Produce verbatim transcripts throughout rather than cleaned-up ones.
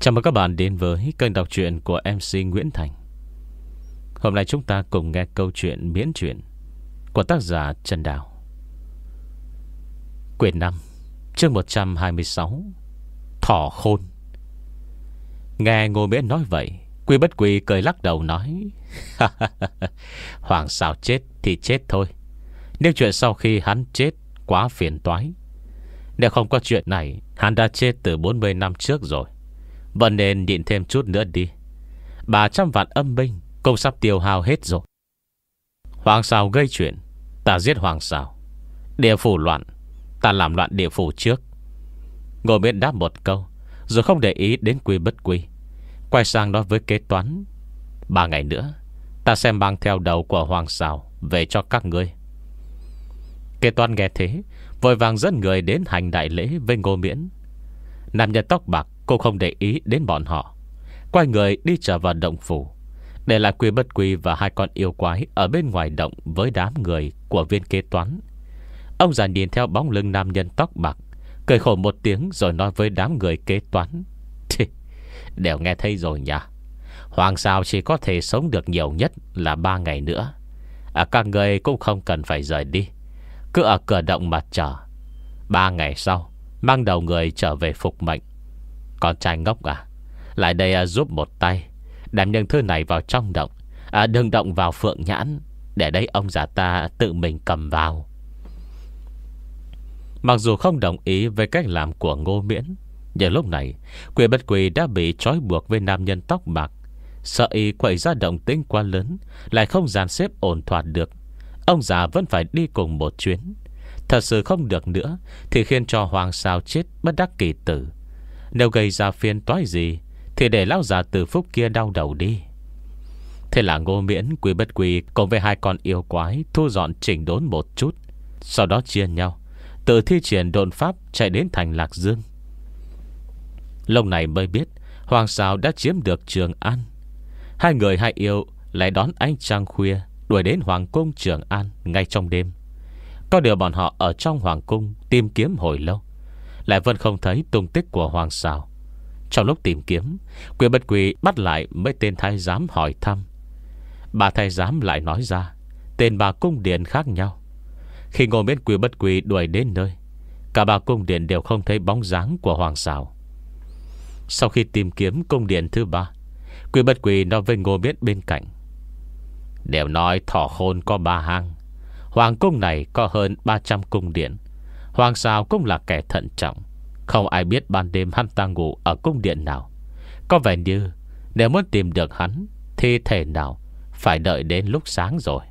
Chào mừng các bạn đến với kênh đọc truyện của em xê Nguyễn Thành. Hôm nay chúng ta cùng nghe câu chuyện miễn truyện của tác giả Trần Đào. Quyển năm, chương một trăm hai mươi sáu, Thỏ khôn. Nghe Ngô Miễn nói vậy, Quy Bất Quy cười lắc đầu nói: Hoàng sao chết thì chết thôi, nhưng chuyện sau khi hắn chết quá phiền toái. Nếu không có chuyện này, hắn đã chết từ bốn mươi năm trước rồi. Vẫn nên nhịn thêm chút nữa đi. Ba trăm vạn âm binh cũng sắp tiêu hao hết rồi. Hoàng sao gây chuyện, ta giết Hoàng sao. Địa phủ loạn, ta làm loạn địa phủ trước. Ngô Miễn đáp một câu, rồi không để ý đến Quy Bất Quy, quay sang nói với kế toán: Ba ngày nữa ta sẽ mang theo đầu của Hoàng sao về cho các ngươi. Kế toán nghe thế, vội vàng dẫn người đến hành đại lễ với Ngô Miễn. Nam nhân tóc bạc cũng không để ý đến bọn họ, quay người đi trở vào động phủ, để lại Quy Bất Quy và hai con yêu quái ở bên ngoài động với đám người của viên kế toán. Ông già nhìn theo bóng lưng nam nhân tóc bạc, cười khổ một tiếng rồi nói với đám người kế toán: Đều nghe thấy rồi nhỉ. Hoàng sao chỉ có thể sống được nhiều nhất là ba ngày nữa. à, Các người cũng không cần phải rời đi, cứ ở cửa động mà chờ. Ba ngày sau mang đầu người trở về phục mệnh. Con trai ngốc à, lại đây à, giúp một tay, đem những thứ này vào trong động. à, Đừng động vào phượng nhãn, để đấy ông già ta tự mình cầm vào. Mặc dù không đồng ý với cách làm của Ngô Miễn, nhưng lúc này Quy Bất Quy đã bị trói buộc với nam nhân tóc bạc. Sợ y quậy ra động tĩnh quá lớn, lại không dàn xếp ổn thỏa được, ông già vẫn phải đi cùng một chuyến. Thật sự không được nữa thì khiến cho Hoàng sao chết bất đắc kỳ tử. Nếu gây ra phiền toái gì thì để lão già Từ Phúc kia đau đầu đi. Thế là Ngô Miễn, Quy Bất Quy cùng với hai con yêu quái thu dọn chỉnh đốn một chút, sau đó chia nhau tự thi triển độn pháp chạy đến thành Lạc Dương. Lúc này mới biết Hoàng sao đã chiếm được Trường An. Hai người hai yêu lại đón ánh trăng khuya đuổi đến Hoàng cung Trường An ngay trong đêm. Có điều bọn họ ở trong Hoàng cung tìm kiếm hồi lâu, lại vẫn không thấy tung tích của Hoàng sao. Trong lúc tìm kiếm, Quy Bất Quy bắt lại mấy tên thái giám hỏi thăm. Bà thái giám lại nói ra tên bà cung điện khác nhau. Khi Ngô Miễn, Quy Bất Quy đuổi đến nơi, cả bà cung điện đều không thấy bóng dáng của Hoàng sao. Sau khi tìm kiếm cung điện thứ ba, Quy Bất Quy nói với Ngô Miễn bên cạnh: Đều nói thỏ khôn có ba hang, Hoàng cung này có hơn ba trăm cung điện. Hoàng sao cũng là kẻ thận trọng, không ai biết ban đêm hắn ta ngủ ở cung điện nào. Có vẻ như nếu muốn tìm được hắn thì thể nào phải đợi đến lúc sáng rồi.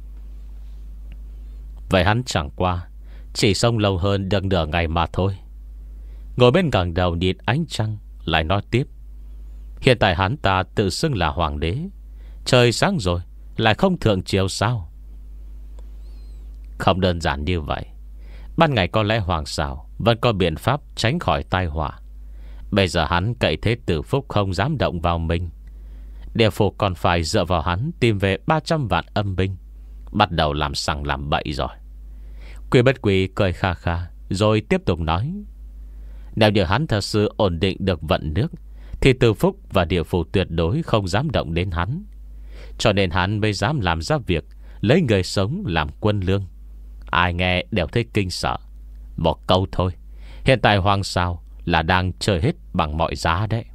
Vậy hắn chẳng qua chỉ sống lâu hơn được nửa ngày mà thôi. Ngồi bên gần đầu nhìn ánh trăng, lại nói tiếp: Hiện tại hắn ta tự xưng là hoàng đế, trời sáng rồi lại không thượng chiều sao? Không đơn giản như vậy. Ban ngày có lẽ Hoàng sao vẫn có biện pháp tránh khỏi tai họa. Bây giờ hắn cậy thế Tử Phúc không dám động vào mình, địa phủ còn phải dựa vào hắn tìm về ba trăm vạn âm binh, bắt đầu làm sằng làm bậy rồi. Quy Bất Quy cười kha kha rồi tiếp tục nói: Nếu như hắn thật sự ổn định được vận nước thì Tử Phúc và địa phủ tuyệt đối không dám động đến hắn. Cho nên hắn mới dám làm ra việc lấy người sống làm quân lương. Ai nghe đều thấy kinh sợ. Một câu thôi, hiện tại Hoàng sao là đang chơi hết bằng mọi giá đấy.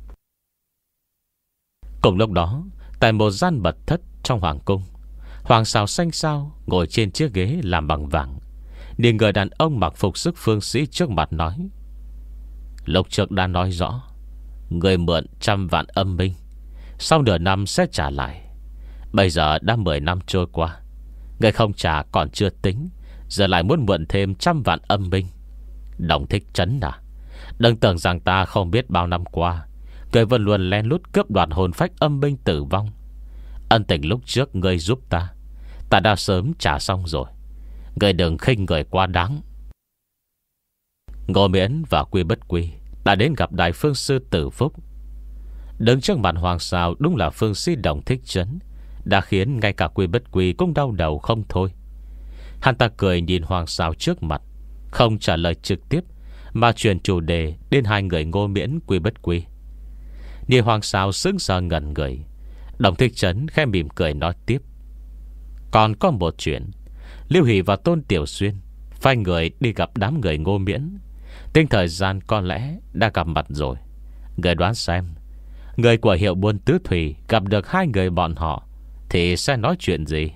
Cùng lúc đó, tại một gian mật thất trong hoàng cung, Hoàng sao xanh xao ngồi trên chiếc ghế làm bằng vàng, nhìn người đàn ông mặc phục sức phương sĩ trước mặt nói: Lúc trước đã nói rõ, người mượn trăm vạn âm binh, sau nửa năm sẽ trả lại. Bây giờ đã mười năm trôi qua, người không trả còn chưa tính, giờ lại muốn mượn thêm trăm vạn âm binh. Đồng thích trấn à? Đừng tưởng rằng ta không biết bao năm qua người vẫn luôn len lút cướp đoạt hồn phách âm binh tử vong. Ân tình lúc trước người giúp ta, ta đã sớm trả xong rồi. Người đừng khinh người quá đáng. Ngô Miễn và Quy Bất Quy đã đến gặp đại phương sư Tử Phúc. Đứng trước mặt Hoàng sao đúng là phương sĩ Đồng Thích Trấn, đã khiến ngay cả Quy Bất Quy cũng đau đầu không thôi. Hắn ta cười nhìn Hoàng sao trước mặt, không trả lời trực tiếp, mà chuyển chủ đề đến hai người Ngô Miễn, Quy Bất Quy. Nhìn Hoàng Sào sững sờ ngẩn người, Đồng Thích Trấn khẽ mỉm cười nói tiếp: Còn có một chuyện. Lưu Hỷ và Tôn Tiểu Xuyên phái người đi gặp đám người Ngô Miễn. Tính thời gian có lẽ đã gặp mặt rồi. Người đoán xem, người của hiệu buôn Tứ Thủy gặp được hai người bọn họ thì sẽ nói chuyện gì?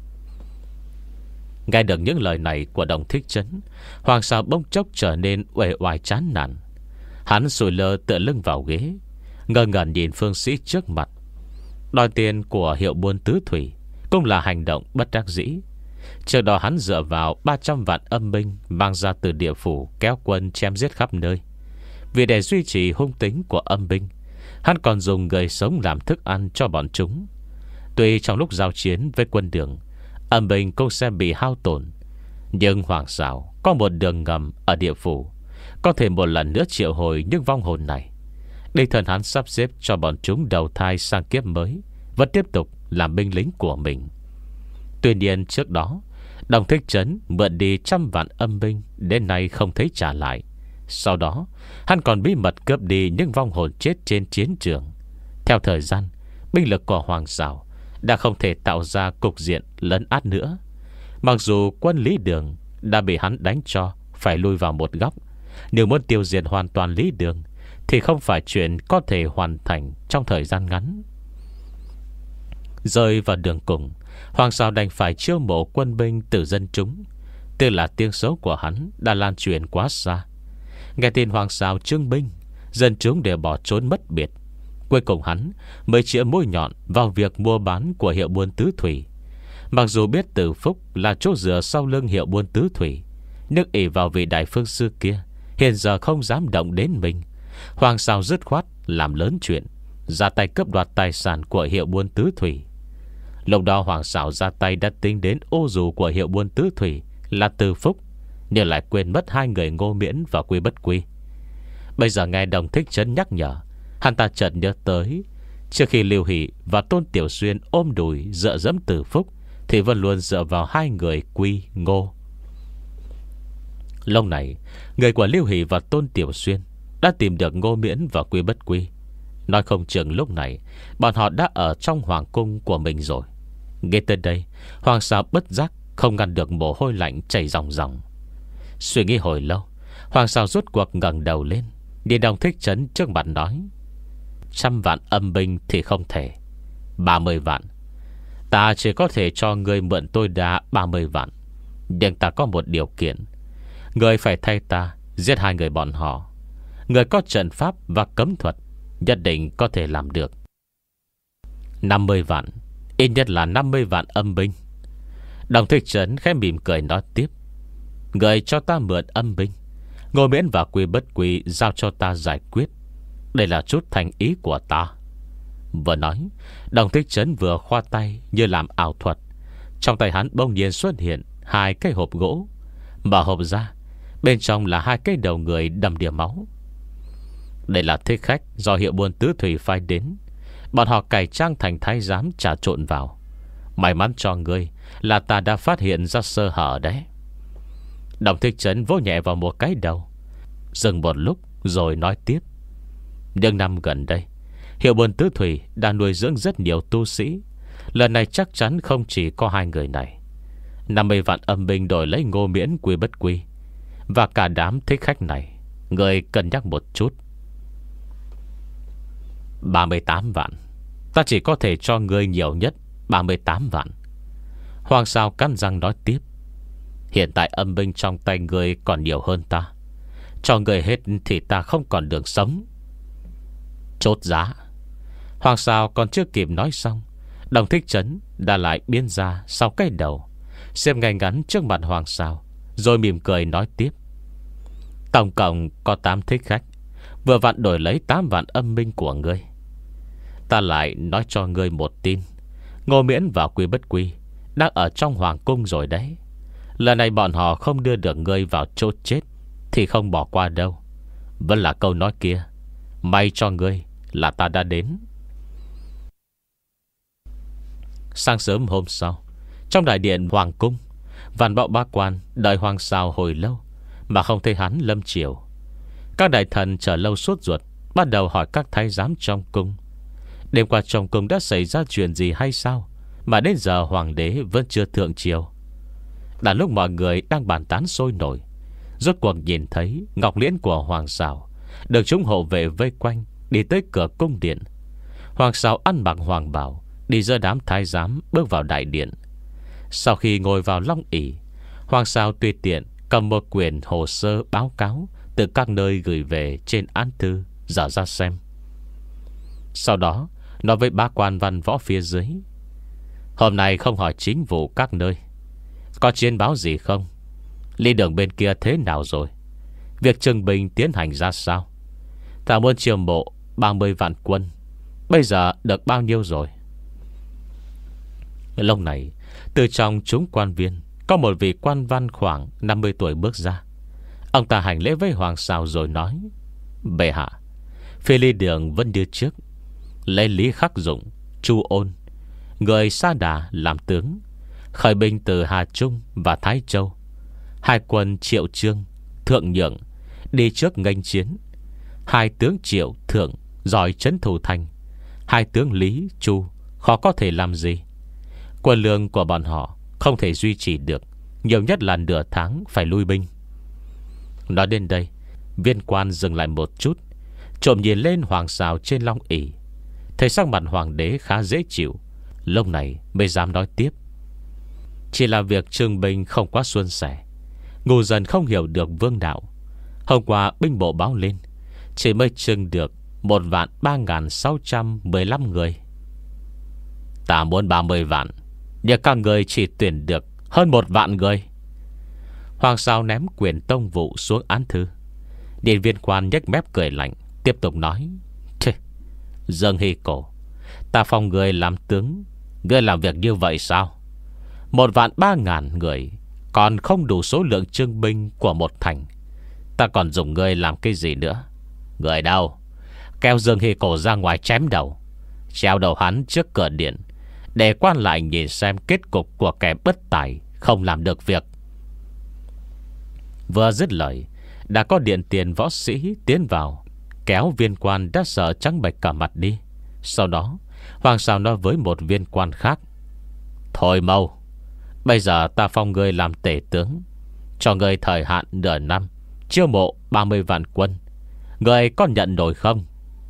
Nghe được những lời này của Đồng Thích Trấn, Hoàng Sào bỗng chốc trở nên uể oải chán nản. Hắn sùi lơ tựa lưng vào ghế, ngơ ngẩn nhìn phương sĩ trước mặt. Đòi tiền của hiệu buôn Tứ Thủy cũng là hành động bất đắc dĩ. Trước đó hắn dựa vào ba trăm vạn âm binh mang ra từ địa phủ kéo quân chém giết khắp nơi. Vì để duy trì hung tính của âm binh, hắn còn dùng người sống làm thức ăn cho bọn chúng. Tuy trong lúc giao chiến với quân đường, âm binh cũng sẽ bị hao tổn, nhưng Hoàng Sào có một đường ngầm ở địa phủ, có thể một lần nữa triệu hồi những vong hồn này. Đích thân hắn sắp xếp cho bọn chúng đầu thai sang kiếp mới, vẫn tiếp tục làm binh lính của mình. Tuy nhiên trước đó, Đồng Thích Trấn mượn đi trăm vạn âm binh, đến nay không thấy trả lại. Sau đó hắn còn bí mật cướp đi những vong hồn chết trên chiến trường. Theo thời gian, binh lực của Hoàng Sào đã không thể tạo ra cục diện lấn át nữa. Mặc dù quân Lý Đường đã bị hắn đánh cho phải lui vào một góc, nhưng muốn tiêu diệt hoàn toàn Lý Đường thì không phải chuyện có thể hoàn thành trong thời gian ngắn. Rơi vào đường cùng, Hoàng Sào đành phải chiêu mộ quân binh từ dân chúng. Tức là tiếng xấu của hắn đã lan truyền quá xa. Nghe tin Hoàng Sào trưng binh, dân chúng đều bỏ trốn mất biệt. Cuối cùng hắn mới chĩa mũi nhọn vào việc mua bán của hiệu buôn Tứ Thủy. Mặc dù biết Từ Phúc là chỗ dựa sau lưng hiệu buôn Tứ Thủy, nước ỷ vào vị đại phương sư kia hiện giờ không dám động đến mình. Hoàng Sào dứt khoát làm lớn chuyện, ra tay cướp đoạt tài sản của hiệu buôn Tứ Thủy. Lúc đó Hoàng Sào ra tay đã tính đến ô dù của hiệu buôn Tứ Thủy là Từ Phúc, nhưng lại quên mất hai người Ngô Miễn và Quy Bất Quy. Bây giờ nghe Đồng Thích Trấn nhắc nhở, hắn ta chợt nhớ tới, trước khi Lưu Hỷ và Tôn Tiểu Xuyên ôm đùi dựa dẫm Từ Phúc thì vẫn luôn dựa vào hai người Quy Ngô. Lúc này, người của Lưu Hỷ và Tôn Tiểu Xuyên đã tìm được Ngô Miễn và Quy Bất Quy. Nói không chừng lúc này bọn họ đã ở trong hoàng cung của mình rồi. Nghe tới đây, Hoàng Sào bất giác không ngăn được mồ hôi lạnh chảy ròng ròng. Suy nghĩ hồi lâu, Hoàng Sào rốt cuộc ngẩng đầu lên, nhìn Đồng Thích Trấn trước mặt nói: Trăm vạn âm binh thì không thể. Ba mươi vạn ta chỉ có thể cho người mượn tôi đá ba mươi vạn. Nhưng ta có một điều kiện. Người phải thay ta giết hai người bọn họ. Người có trận pháp và cấm thuật, nhất định có thể làm được. Năm mươi vạn, ít nhất là năm mươi vạn âm binh. Đồng Thích Trấn khẽ mỉm cười nói tiếp: Người cho ta mượn âm binh, Ngô Miễn và Quy Bất Quy giao cho ta giải quyết. Đây là chút thành ý của ta. Vừa nói, Đồng Thích Trấn vừa khoa tay như làm ảo thuật. Trong tay hắn bỗng nhiên xuất hiện hai cái hộp gỗ. Mở hộp ra, bên trong là hai cái đầu người đầm đìa máu. Đây là thích khách do hiệu buôn Tứ Thủy phái đến. Bọn họ cải trang thành thái giám trà trộn vào. May mắn cho ngươi là ta đã phát hiện ra sơ hở đấy. Đồng Thích Trấn vỗ nhẹ vào một cái đầu, dừng một lúc rồi nói tiếp: những năm gần đây, hiệu buôn Tứ Thủy đã nuôi dưỡng rất nhiều tu sĩ. Lần này chắc chắn không chỉ có hai người này. Năm mươi vạn âm binh đổi lấy Ngô Miễn, Quy Bất Quy và cả đám thích khách này, người cân nhắc một chút. Ba mươi tám vạn, ta chỉ có thể cho ngươi nhiều nhất ba mươi tám vạn. Hoàng Sào cắn răng nói tiếp: hiện tại âm binh trong tay ngươi còn nhiều hơn ta. Cho ngươi hết thì ta không còn đường sống. Chốt giá. Hoàng Sào còn chưa kịp nói xong, Đồng Thích Trấn đã lại biến ra sau cái đầu, xem ngay ngắn trước mặt Hoàng Sào, rồi mỉm cười nói tiếp: tổng cộng có tám thích khách, vừa vặn đổi lấy tám vạn âm binh của ngươi. Ta lại nói cho ngươi một tin: Ngô Miễn và Quy Bất Quy đang ở trong hoàng cung rồi đấy. Lần này bọn họ không đưa được ngươi vào chỗ chết thì không bỏ qua đâu. Vẫn là câu nói kia, may cho ngươi là ta đã đến. Sáng sớm hôm sau, trong đại điện hoàng cung, Vạn Bạo Ba Quan đợi Hoàng Sào hồi lâu mà không thấy hắn lâm chiều. Các đại thần chờ lâu sốt ruột bắt đầu hỏi các thái giám trong cung. Đêm qua trong cung đã xảy ra chuyện gì hay sao mà đến giờ hoàng đế vẫn chưa thượng triều? Đã lúc mọi người đang bàn tán sôi nổi, rốt cuộc nhìn thấy ngọc liễn của Hoàng Sào được chúng hộ vệ vây quanh, đi tới cửa cung điện. Hoàng Sào ăn mặc hoàng bào, đi giữa đám thái giám bước vào đại điện. Sau khi ngồi vào long ỷ, Hoàng Sào tùy tiện cầm một quyển hồ sơ báo cáo từ các nơi gửi về trên án thư, dở ra xem. Sau đó nói với bá quan văn võ phía dưới: Hôm nay không hỏi chính vụ các nơi, có chiến báo gì không? Lý đường bên kia thế nào rồi? Việc trưng binh tiến hành ra sao? Ta muốn chiêu mộ ba mươi vạn quân, bây giờ được bao nhiêu rồi? Lúc này, từ trong chúng quan viên có một vị quan văn khoảng năm mươi tuổi bước ra. Ông ta hành lễ với Hoàng Sào rồi nói: Bệ hạ, phía Lý đường vẫn như trước, lấy Lý Khắc Dụng, Chu Ôn, người Sa Đà làm tướng, khởi binh từ Hà Trung và Thái Châu. Hai quân Triệu Trương, Thượng Nhượng đi trước nghênh chiến. Hai tướng Triệu, Thượng giỏi trấn thủ thành. Hai tướng Lý, Chu khó có thể làm gì. Quân lương của bọn họ không thể duy trì được, nhiều nhất là nửa tháng phải lui binh. Nói đến đây, viên quan dừng lại một chút, trộm nhìn lên Hoàng Sào trên long ỷ. Thấy sắc mặt hoàng đế khá dễ chịu, lúc này mới dám nói tiếp: Chỉ là việc trưng binh không quá suôn sẻ, ngu dân không hiểu được vương đạo. Hôm qua binh bộ báo lên, chỉ mới trưng được một vạn ba ngàn sáu trăm mười lăm người. Ta muốn ba mươi vạn, nhưng các người chỉ tuyển được hơn một vạn người. Hoàng Sào ném quyền tông vụ xuống án thư. Điện viên quan nhếch mép cười lạnh, tiếp tục nói: Dương Hy Cổ, ta phong người làm tướng, ngươi làm việc như vậy sao? Một vạn ba ngàn người còn không đủ số lượng trưng binh của một thành. Ta còn dùng ngươi làm cái gì nữa? Người đâu? Kéo Dương Hy Cổ ra ngoài chém đầu, treo đầu hắn trước cửa điện, để quan lại nhìn xem kết cục của kẻ bất tài không làm được việc. Vừa dứt lời, đã có điện tiền võ sĩ tiến vào, kéo viên quan đã sợ trắng bệch cả mặt đi. Sau đó Hoàng Sào nói với một viên quan khác: Thôi mau, bây giờ ta phong ngươi làm tể tướng, cho ngươi thời hạn nửa năm, chiêu mộ ba mươi vạn quân. Ngươi có nhận nổi không?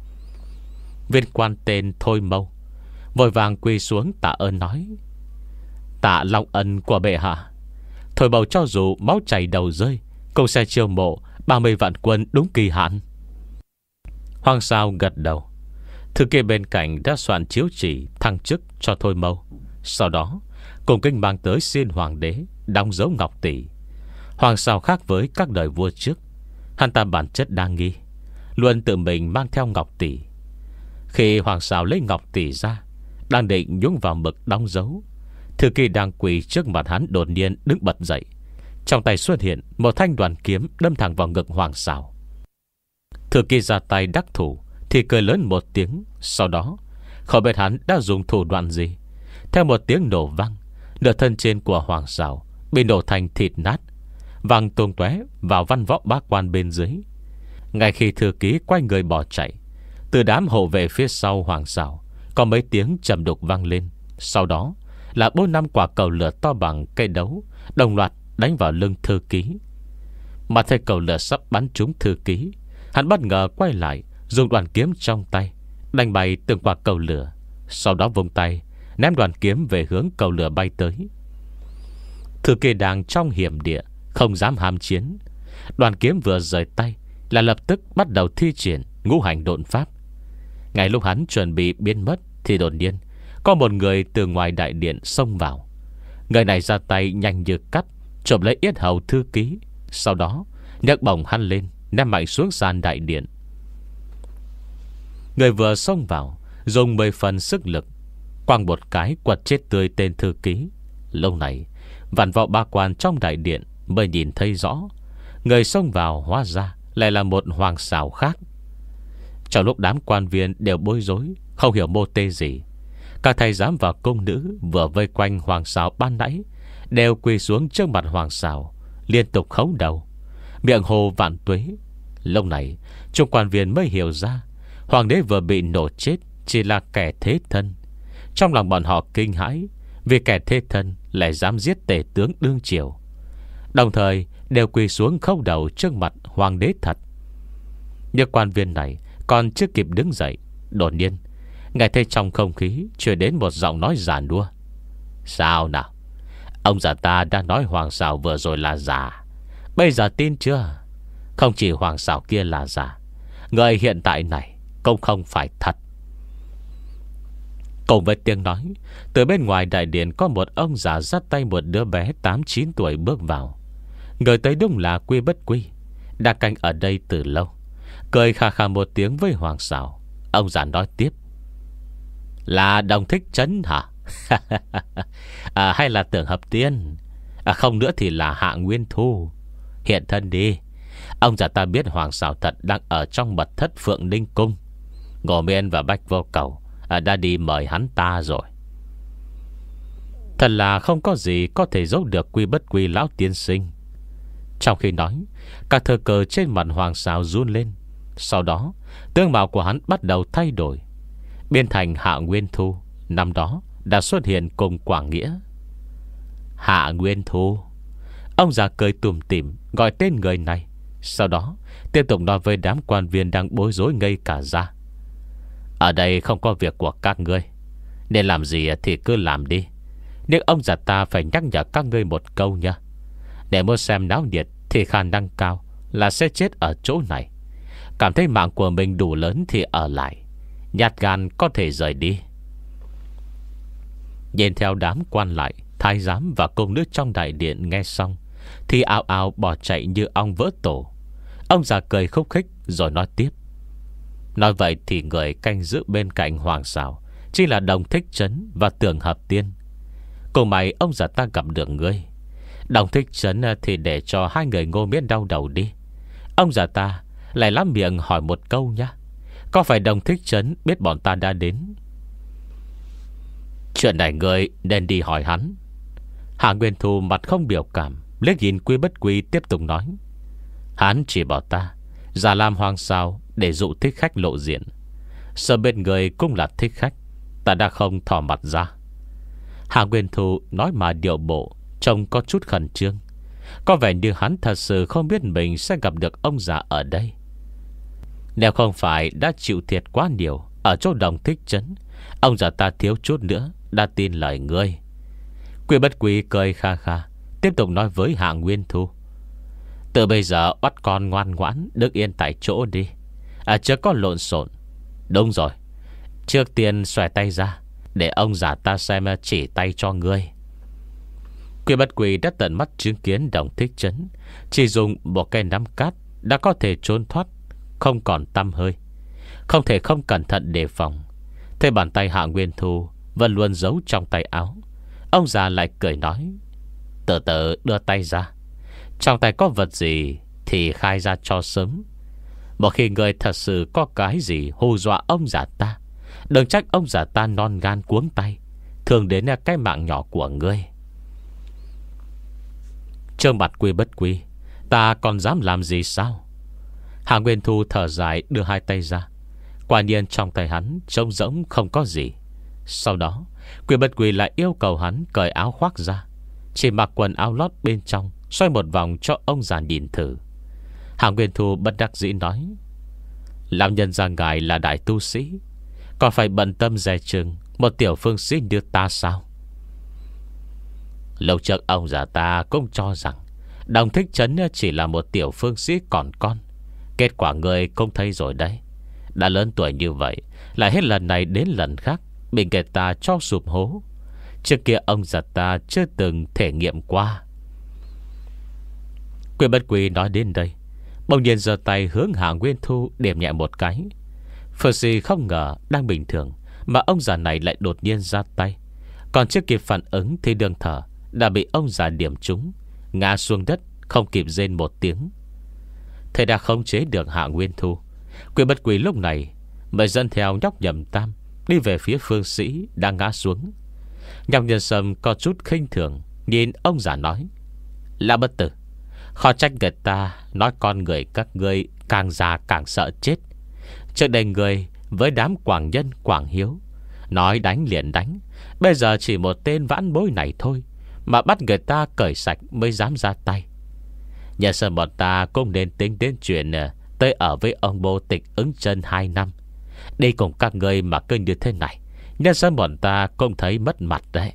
Viên quan tên Thôi Mâu vội vàng quỳ xuống tạ ơn nói: Tạ long ân của bệ hạ. Thôi Mâu cho dù máu chảy đầu rơi cũng sẽ chiêu mộ ba mươi vạn quân đúng kỳ hạn. Hoàng Sào gật đầu. Thư ký bên cạnh đã soạn chiếu chỉ thăng chức cho Thôi Mâu. Sau đó cùng kinh mang tới xin hoàng đế đóng dấu ngọc tỷ. Hoàng Sào khác với các đời vua trước, hắn ta bản chất đa nghi, luôn tự mình mang theo ngọc tỷ. Khi Hoàng Sào lấy ngọc tỷ ra, đang định nhúng vào mực đóng dấu, thư ký đang quỳ trước mặt hắn đột nhiên đứng bật dậy. Trong tay xuất hiện một thanh đoàn kiếm đâm thẳng vào ngực Hoàng Sào. Thư ký ra tay đắc thủ thì cười lớn một tiếng. Sau đó không biết hắn đã dùng thủ đoạn gì, theo một tiếng nổ vang, nửa thân trên của Hoàng Sào bị nổ thành thịt nát, văng tung tóe vào văn võ bá quan bên dưới. Ngay khi thư ký quay người bỏ chạy, từ đám hộ vệ phía sau Hoàng Sào có mấy tiếng trầm đục vang lên. Sau đó là bốn năm quả cầu lửa to bằng cây đấu đồng loạt đánh vào lưng thư ký. Mà thấy cầu lửa sắp bắn trúng thư ký, hắn bất ngờ quay lại, dùng đoàn kiếm trong tay đánh bay từng quả cầu lửa. Sau đó vung tay ném đoàn kiếm về hướng cầu lửa bay tới. Thư ký đang trong hiểm địa, không dám ham chiến. Đoàn kiếm vừa rời tay là lập tức bắt đầu thi triển ngũ hành độn pháp. Ngay lúc hắn chuẩn bị biến mất thì đột nhiên có một người từ ngoài đại điện xông vào. Người này ra tay nhanh như cắt, chộp lấy yết hầu thư ký, sau đó nhấc bổng hắn lên, ném mạnh xuống sàn đại điện. Người vừa xông vào dùng mười phần sức lực, quăng một cái quật chết tươi tên thư ký. Lâu này vạn võ ba quan trong đại điện mới nhìn thấy rõ, người xông vào hóa ra lại là một Hoàng Sào khác. Trong lúc đám quan viên đều bối rối, không hiểu mô tê gì, các thầy giám và cung nữ vừa vây quanh Hoàng Sào ban nãy đều quỳ xuống trước mặt Hoàng Sào, liên tục khấu đầu, miệng hồ vạn tuế. Lúc này chúng quan viên mới hiểu ra Hoàng đế vừa bị nổ chết chỉ là kẻ thế thân. Trong lòng bọn họ kinh hãi, vì kẻ thế thân lại dám giết tể tướng đương triều, đồng thời đều quỳ xuống khấu đầu trước mặt hoàng đế thật. Nhưng quan viên này còn chưa kịp đứng dậy, đột nhiên nghe thấy trong không khí truyền đến một giọng nói già nua. Sao nào? Ông già ta đã nói hoàng xào vừa rồi là giả, bây giờ tin chưa? Không chỉ hoàng xào kia là giả, người hiện tại này cũng không phải thật. Cùng với tiếng nói, từ bên ngoài đại điện có một ông già dắt tay một đứa bé tám chín tuổi bước vào. Người tới đúng là Quy Bất Quy, đã canh ở đây từ lâu. Cười khà khà một tiếng với hoàng xào. Ông già nói tiếp. Là Đồng Thích Trấn hả? à, Hay là Tưởng Hợp Tiên? à, Không nữa thì là Hạ Nguyên Thu. Hiện thân đi. Ông già ta biết hoàng xào thật đang ở trong mật thất Phượng Ninh Cung. Ngô Miên và Bách Vô Cầu à, đã đi mời hắn ta rồi. Thật là không có gì có thể giấu được Quy Bất Quy lão tiên sinh. Trong khi nói, các thơ cờ trên mặt hoàng xào run lên. Sau đó tướng mạo của hắn bắt đầu thay đổi, biến thành Hạ Nguyên Thu năm đó đã xuất hiện cùng Quảng Nghĩa. Hạ Nguyên Thu. Ông già cười tủm tỉm gọi tên người này. Sau đó tiếp tục nói với đám quan viên đang bối rối ngây cả ra. Ở đây không có việc của các ngươi, nên làm gì thì cứ làm đi. Nhưng ông già ta phải nhắc nhở các ngươi một câu nha. Để muốn xem náo nhiệt thì khả năng cao là sẽ chết ở chỗ này. Cảm thấy mạng của mình đủ lớn thì ở lại, nhát gan có thể rời đi. Nhìn theo đám quan lại, thái giám và công nữ trong đại điện nghe xong thì ào ào bỏ chạy như ong vỡ tổ. Ông già cười khúc khích rồi nói tiếp. Nói vậy thì người canh giữ bên cạnh hoàng xào chỉ là Đồng Thích Trấn và Tưởng Hợp Tiên. Cùng mày ông già ta gặp được ngươi. Đồng Thích Trấn thì để cho hai người Ngô Miễn đau đầu đi. Ông già ta lại lắm miệng hỏi một câu nhá. Có phải Đồng Thích Trấn biết bọn ta đã đến? Chuyện này ngươi nên đi hỏi hắn. Hạ Nguyên Thu mặt không biểu cảm, liếc nhìn Quy Bất Quy tiếp tục nói. Hắn chỉ bảo ta giả làm hoàng sao để dụ thích khách lộ diện. Sợ bên người cũng là thích khách, ta đã không thò mặt ra. Hạ Nguyên Thu nói mà điệu bộ trông có chút khẩn trương, có vẻ như hắn thật sự không biết mình sẽ gặp được ông già ở đây. Nếu không phải đã chịu thiệt quá nhiều ở chỗ Đồng Thích Trấn, ông già ta thiếu chút nữa đã tin lời ngươi. Quy Bất Quy cười kha kha, tiếp tục nói với Hạ Nguyên Thu. Từ bây giờ bắt con ngoan ngoãn đứng yên tại chỗ đi, à chưa có lộn xộn. Đúng rồi, trước tiên xòe tay ra để ông già ta xem chỉ tay cho ngươi. Quy Bất Quy đã tận mắt chứng kiến Đồng Thích Trấn chỉ dùng một cây nắm cát đã có thể trốn thoát, không còn tăm hơi, không thể không cẩn thận đề phòng. Thế bàn tay Hạ Nguyên Thu vẫn luôn giấu trong tay áo. Ông già lại cười nói. Từ từ đưa tay ra, trong tay có vật gì thì khai ra cho sớm. Một khi người thật sự có cái gì hù dọa ông già ta, đừng trách ông già ta non gan cuống tay, thường đến cái mạng nhỏ của ngươi. Trương mặt Quy Bất Quy, ta còn dám làm gì sao? Hạ Nguyên Thu thở dài đưa hai tay ra. Quả nhiên trong tay hắn trông rỗng không có gì. Sau đó Quy Bất Quy lại yêu cầu hắn cởi áo khoác ra, chỉ mặc quần áo lót bên trong, xoay một vòng cho ông già nhìn thử. Hạ Nguyên Thu bất đắc dĩ nói. Lão nhân gia ngài là đại tu sĩ, còn phải bận tâm dè chừng một tiểu phương sĩ như ta sao? Lâu trước ông già ta cũng cho rằng Đồng Thích Trấn chỉ là một tiểu phương sĩ còn con. Kết quả người cũng thấy rồi đấy. Đã lớn tuổi như vậy, lại hết lần này đến lần khác bị người ta cho sụp hố. Trước kia ông già ta chưa từng thể nghiệm qua. Quy Bất Quy nói đến đây, bỗng nhiên giơ tay hướng Hạ Nguyên Thu điểm nhẹ một cái. Phương sĩ không ngờ đang bình thường mà ông già này lại đột nhiên ra tay. Còn chưa kịp phản ứng thì đường thở đã bị ông già điểm trúng, ngã xuống đất không kịp rên một tiếng. Thế đã khống chế được Hạ Nguyên Thu, Quy Bất Quy lúc này mới dẫn theo nhóc Nhậm Tam đi về phía phương sĩ đang ngã xuống. Nhóc Nhân Sâm có chút khinh thường nhìn ông già nói. Là bất tử, khó trách người ta nói con người các ngươi càng già càng sợ chết. Trước đây người với đám quảng nhân quảng hiếu, nói đánh liền đánh. Bây giờ chỉ một tên vãn bối này thôi mà bắt người ta cởi sạch mới dám ra tay. Nhà sơn bọn ta cũng nên tính đến chuyện tới ở với ông Bô Tịch Ứng Chân hai năm. Đi cùng các người mà cứ như thế này, nhân dân bọn ta cũng thấy mất mặt đấy.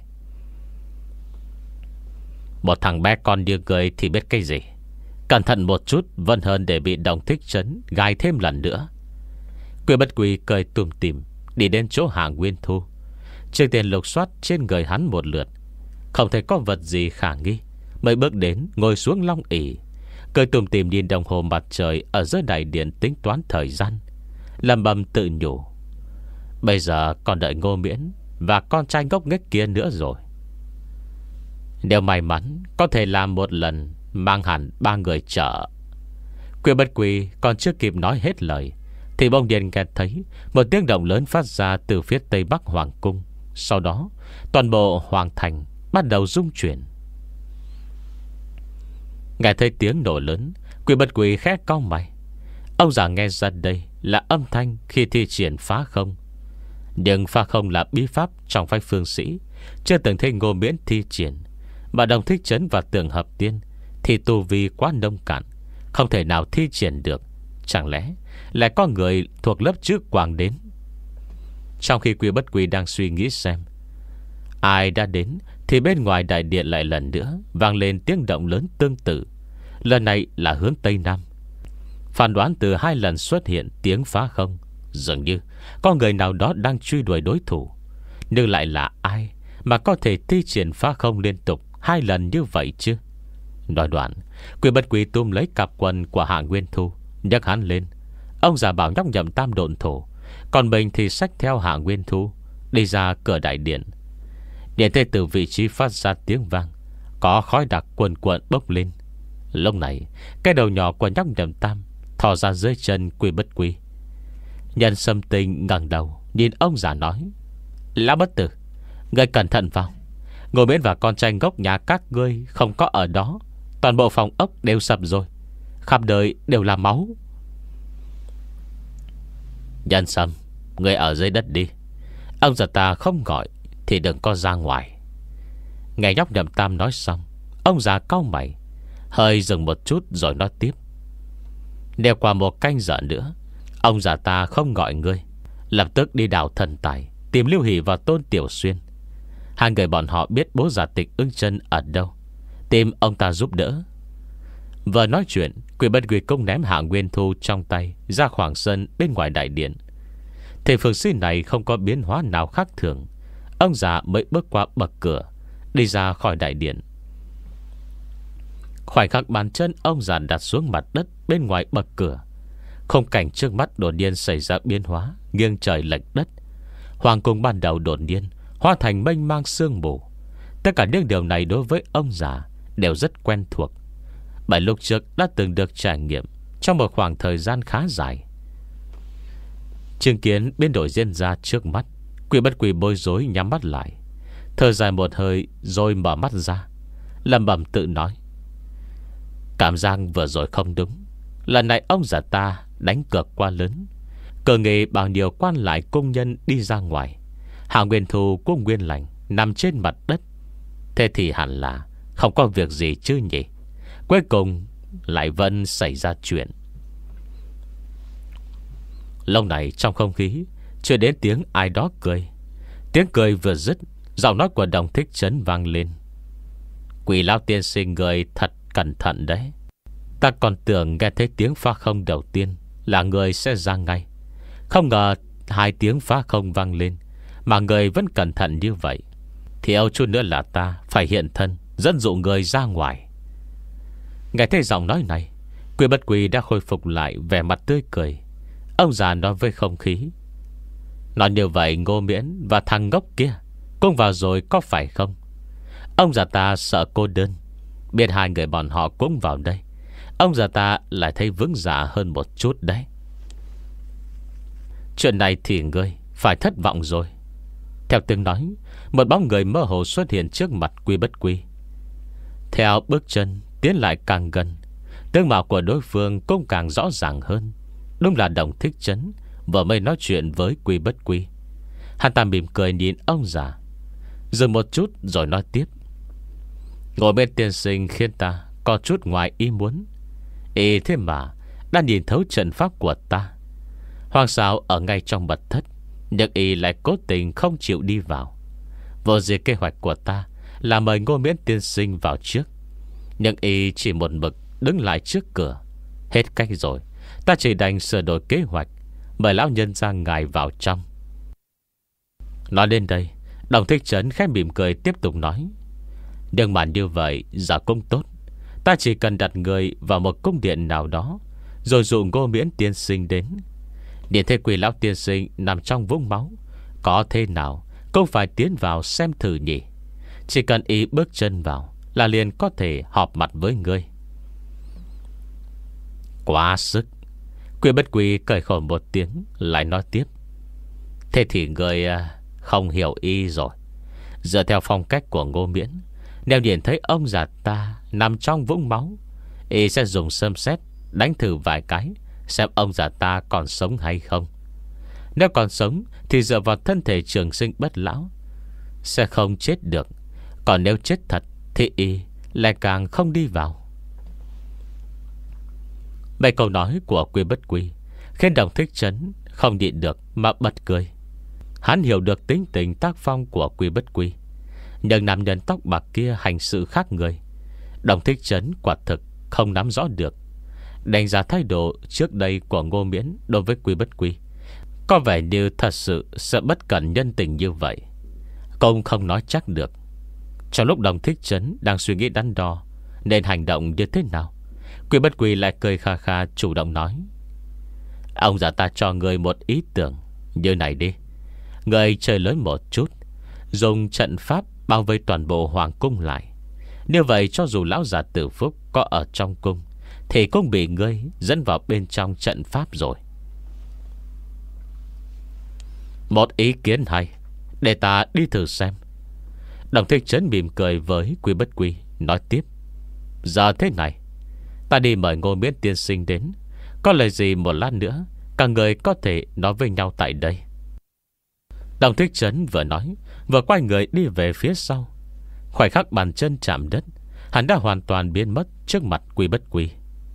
Một thằng bé con như người thì biết cái gì. Cẩn thận một chút vẫn hơn để bị Đồng Thích Trấn gài thêm lần nữa. Quy Bất Quy cười tùm tìm đi đến chỗ Hạ Nguyên Thu. Trước tiên lục soát trên người hắn một lượt, không thấy có vật gì khả nghi, mới bước đến ngồi xuống long ỷ, cười tùm tìm nhìn đồng hồ mặt trời ở dưới đại điện tính toán thời gian, lẩm bẩm tự nhủ: bây giờ còn đợi Ngô Miễn và con trai ngốc nghếch kia nữa rồi. Nếu may mắn có thể làm một lần, mang hẳn ba người chợ. Quy Bất Quy còn chưa kịp nói hết lời thì bỗng nhiên nghe thấy một tiếng động lớn phát ra từ phía tây bắc hoàng cung. Sau đó toàn bộ hoàng thành bắt đầu rung chuyển. Nghe thấy tiếng nổ lớn, Quy Bất Quy khẽ cau mày. Ông già nghe ra đây là âm thanh khi thi triển phá không. Nhưng phá không là bí pháp trong phái phương sĩ, chưa từng thấy Ngô Miễn thi triển. Mà Đồng Thích Trấn và Tường Hợp Tiên thì tu vi quá nông cạn, không thể nào thi triển được. Chẳng lẽ lại có người thuộc lớp trước quàng đến? Trong khi Quy Bất Quy đang suy nghĩ xem ai đã đến, thì bên ngoài đại điện lại lần nữa vang lên tiếng động lớn tương tự. Lần này là hướng Tây Nam. Phán đoán từ hai lần xuất hiện tiếng phá không, dường như có người nào đó đang truy đuổi đối thủ. Nhưng lại là ai mà có thể thi triển phá không liên tục hai lần như vậy chứ? Nói đoạn, Quy Bất Quy túm lấy cặp quần của Hạ Nguyên Thu, nhấc hắn lên. Ông già bảo nhóc Nhậm Tam độn thổ, còn mình thì xách theo Hạ Nguyên Thu đi ra cửa đại điện. Điện thế từ vị trí phát ra tiếng vang, có khói đặc cuồn cuộn bốc lên. Lúc này cái đầu nhỏ của nhóc Nhậm Tam thò ra dưới chân Quy Bất Quy. Nhân Sâm Tinh ngẩng đầu nhìn ông già nói: lão bất tử, ngươi cẩn thận vào. Ngồi Miễn và con trai ngốc nhà các ngươi không có ở đó. Toàn bộ phòng ốc đều sập rồi, khắp đời đều là máu. Nhân Sâm, ngươi ở dưới đất đi. Ông già ta không gọi thì đừng có ra ngoài. Nghe nhóc Nhậm Tam nói xong, ông già cau mày, hơi dừng một chút rồi nói tiếp: nếu qua một canh giờ nữa ông già ta không gọi ngươi, lập tức đi đào thần tài, tìm Lưu Hỷ và Tôn Tiểu Xuyên. Hai người bọn họ biết bố già Tịch Ứng Chân ở đâu, tìm ông ta giúp đỡ. Vừa nói chuyện, Quy Bất Quy cũng ném Hạ Nguyên Thu trong tay ra khoảng sân bên ngoài đại điện. Thì phương sĩ này không có biến hóa nào khác thường. Ông già mới bước qua bậc cửa, đi ra khỏi đại điện. Khoảnh khắc bàn chân ông già đặt xuống mặt đất bên ngoài bậc cửa, khung cảnh trước mắt đột nhiên xảy ra biến hóa, nghiêng trời lệch đất. Hoàng cung ban đầu đột nhiên hóa thành mênh mang sương mù. Tất cả những điều này đối với ông già đều rất quen thuộc, bởi lúc trước đã từng được trải nghiệm trong một khoảng thời gian khá dài. Chứng kiến biến đổi diễn ra trước mắt, Quy Bất Quy bối rối nhắm mắt lại, thở dài một hơi rồi mở mắt ra, lẩm bẩm tự nói: cảm giác vừa rồi không đúng. Lần này ông già ta đánh cược quá lớn, cờ nghề bao nhiêu quan lại công nhân đi ra ngoài, Hạ Nguyên Thu cũng nguyên lành nằm trên mặt đất. Thế thì hẳn là không có việc gì chứ nhỉ? Cuối cùng lại vẫn xảy ra chuyện. Lúc này trong không khí truyền đến tiếng ai đó cười. Tiếng cười vừa dứt, giọng nói của Đồng Thích Trấn vang lên: Quỷ lão tiên sinh người thật cẩn thận đấy. Ta còn tưởng nghe thấy tiếng phá không đầu tiên là người sẽ ra ngay, không ngờ hai tiếng phá không vang lên mà người vẫn cẩn thận như vậy. Thì âu chút nữa là ta phải hiện thân dẫn dụ người ra ngoài. Nghe thấy giọng nói này, Quy Bất Quy đã khôi phục lại vẻ mặt tươi cười. Ông già nói với không khí: nói như vậy Ngô Miễn và thằng ngốc kia cũng vào rồi có phải không? Ông già ta sợ cô đơn, biết hai người bọn họ cũng vào đây, ông già ta lại thấy vững dạ hơn một chút đấy. Chuyện này thì ngươi phải thất vọng rồi. Theo tiếng nói, một bóng người mơ hồ xuất hiện trước mặt Quy Bất Quy. Theo bước chân tiến lại càng gần, tướng mạo của đối phương cũng càng rõ ràng hơn. Đúng là Đồng Thích Trấn, vừa mới nói chuyện với Quy Bất Quy. Hắn ta mỉm cười nhìn ông già, dừng một chút rồi nói tiếp: Ngồi bên tiên sinh khiến ta có chút ngoài ý muốn. Ý thế mà đã nhìn thấu trận pháp của ta. Hoàng Sào ở ngay trong mật thất, nhưng y lại cố tình không chịu đi vào. Vô diệt kế hoạch của ta là mời Ngô Miễn tiên sinh vào trước, nhưng y chỉ một mực đứng lại trước cửa. Hết cách rồi, ta chỉ đành sửa đổi kế hoạch, mời lão nhân ra ngài vào trong. Nói đến đây, Đồng Thích Trấn khẽ mỉm cười tiếp tục nói: Nhưng mà như vậy giờ cũng tốt. Ta chỉ cần đặt người vào một cung điện nào đó, rồi dụ Ngô Miễn tiên sinh đến. Điện thế Quỷ lão tiên sinh nằm trong vũng máu, có thế nào cũng phải tiến vào xem thử nhỉ. Chỉ cần ý bước chân vào là liền có thể họp mặt với ngươi. Quá sức. Quy Bất Quy cười khổ một tiếng, lại nói tiếp: Thế thì ngươi không hiểu ý rồi. Dựa theo phong cách của Ngô Miễn, nếu nhìn thấy ông già ta nằm trong vũng máu, y sẽ dùng sấm sét đánh thử vài cái, xem ông già ta còn sống hay không. Nếu còn sống thì dựa vào thân thể trường sinh bất lão, sẽ không chết được. Còn nếu chết thật thì y lại càng không đi vào. Mấy câu nói của Quy Bất Quy khiến Đồng Thích Trấn không nhịn được mà bật cười. Hắn hiểu được tính tình tác phong của Quy Bất Quy, nhưng nam nhân tóc bạc kia hành sự khác người, Đồng Thích Trấn quả thực không nắm rõ được. Đánh giá thái độ trước đây của Ngô Miễn đối với Quy Bất Quy có vẻ như thật sự sợ bất cẩn nhân tình như vậy. Công không nói chắc được. Trong lúc Đồng Thích Trấn đang suy nghĩ đắn đo nên hành động như thế nào, Quy Bất Quy lại cười kha kha chủ động nói: Ông già ta cho người một ý tưởng như này đi. Người chơi lớn một chút, dùng trận pháp bao vây toàn bộ hoàng cung lại. Như vậy cho dù lão già Tử Phúc có ở trong cung thì cũng bị ngươi dẫn vào bên trong trận pháp rồi. Một ý kiến hay, để ta đi thử xem. Đồng Thích Trấn mỉm cười với Quy Bất Quy, nói tiếp: Giờ thế này, ta đi mời Ngô Miễn tiên sinh đến. Có lời gì một lát nữa cả người có thể nói với nhau tại đây. Đồng Thích Trấn vừa nói vừa quay người đi về phía sau. Khoảnh khắc bàn chân chạm đất, hắn đã hoàn toàn biến mất trước mặt Quy Bất Quy.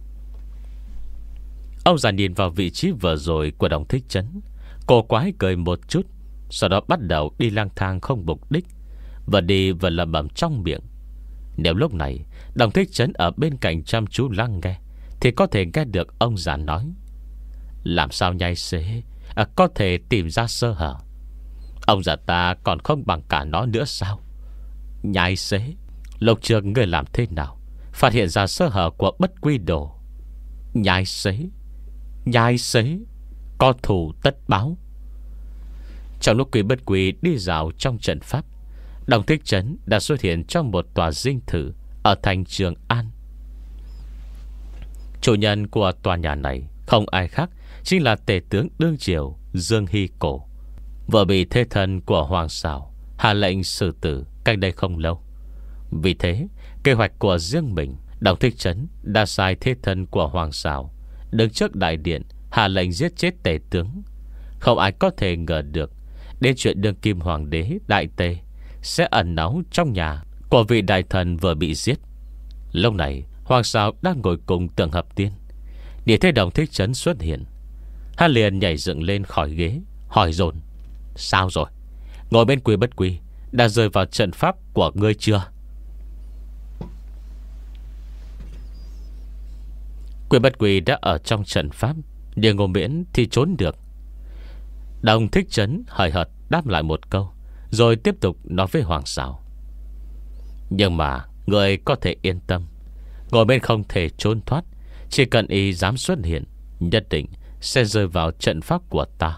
Ông già nhìn vào vị trí vừa rồi của Đồng Thích Trấn, cổ quái cười một chút, sau đó bắt đầu đi lang thang không mục đích, vừa đi vừa lẩm bẩm trong miệng. Nếu lúc này Đồng Thích Trấn ở bên cạnh chăm chú lắng nghe thì có thể nghe được ông già nói: Làm sao nhai xế à, có thể tìm ra sơ hở? Ông già ta còn không bằng cả nó nữa sao? Nhai xế, lúc trước người làm thế nào phát hiện ra sơ hở của Bất Quy Đồ? Nhai xế, nhai xế, có thù tất báo. Trong lúc Quy Bất Quy đi dạo trong trận pháp, Đồng Thích Trấn đã xuất hiện trong một tòa dinh thự ở thành Trường An. Chủ nhân của tòa nhà này không ai khác chính là tể tướng đương triều Dương Hy Cổ, vừa bị thế thân của Hoàng Sào hạ lệnh xử tử cách đây không lâu. Vì thế, kế hoạch của riêng mình, Đồng Thích Trấn đã sai thế thân của Hoàng Sào đứng trước đại điện hạ lệnh giết chết tể tướng. Không ai có thể ngờ được đến chuyện đương kim hoàng đế Đại Tề sẽ ẩn náu trong nhà của vị đại thần vừa bị giết. Lúc này Hoàng Sào đang ngồi cùng Tưởng Hợp Tiên, nhìn thấy Đồng Thích Trấn xuất hiện, hắn liền nhảy dựng lên khỏi ghế, hỏi dồn: Sao rồi? Ngồi bên Quy Bất Quy đã rơi vào trận pháp của ngươi chưa? Quy Bất Quy đã ở trong trận pháp, nhưng Ngô Miễn thì trốn được. Đồng Thích Trấn hời hợt đáp lại một câu, rồi tiếp tục nói với Hoàng Sào: Nhưng mà người có thể yên tâm, ngồi bên không thể trốn thoát. Chỉ cần y dám xuất hiện, nhất định sẽ rơi vào trận pháp của ta.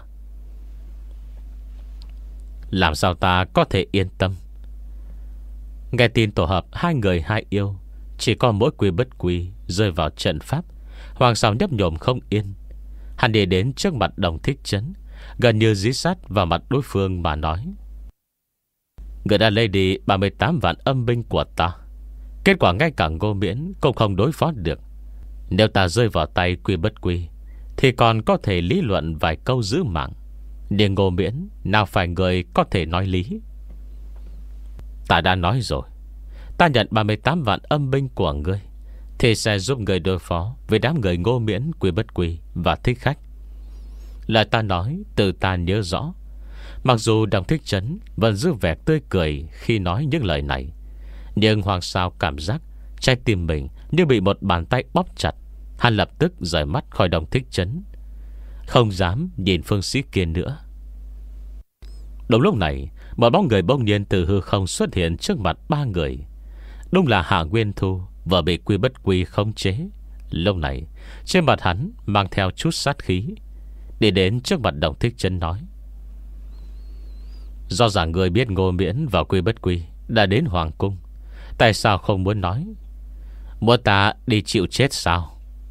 Làm sao ta có thể yên tâm? Nghe tin tổ hợp hai người hai yêu chỉ có mỗi Quy Bất Quy rơi vào trận pháp, Hoàng Sào nhấp nhổm không yên. Hắn đi đến trước mặt Đồng Thích Trấn, gần như dí sát vào mặt đối phương mà nói: Người đã lấy đi ba mươi tám vạn âm binh của ta, kết quả ngay cả Ngô Miễn cũng không đối phó được. Nếu ta rơi vào tay Quy Bất Quy thì còn có thể lý luận vài câu giữ mạng. Nhưng Ngô Miễn nào phải người có thể nói lý. Ta đã nói rồi, ta nhận ba mươi tám vạn âm binh của ngươi thì sẽ giúp người đối phó với đám người Ngô Miễn, Quy Bất Quy và Thích Khách. Lời ta nói từ ta nhớ rõ. Mặc dù Đồng Thích Trấn vẫn giữ vẻ tươi cười khi nói những lời này, nhưng Hoàng Sao cảm giác trái tim mình như bị một bàn tay bóp chặt. Hắn lập tức rời mắt khỏi Đồng Thích Trấn, không dám nhìn phương sĩ kia nữa. Đúng lúc này, một bóng người bỗng nhiên từ hư không xuất hiện trước mặt ba người. Đúng là Hạ Nguyên Thu vừa bị Quy Bất Quy khống chế. Lúc này trên mặt hắn mang theo chút sát khí, đi đến trước mặt Đồng Thích Trấn nói: "Do rằng người biết Ngô Miễn và Quy Bất Quy đã đến Hoàng Cung, tại sao không muốn nói? Muốn ta đi chịu chết sao?"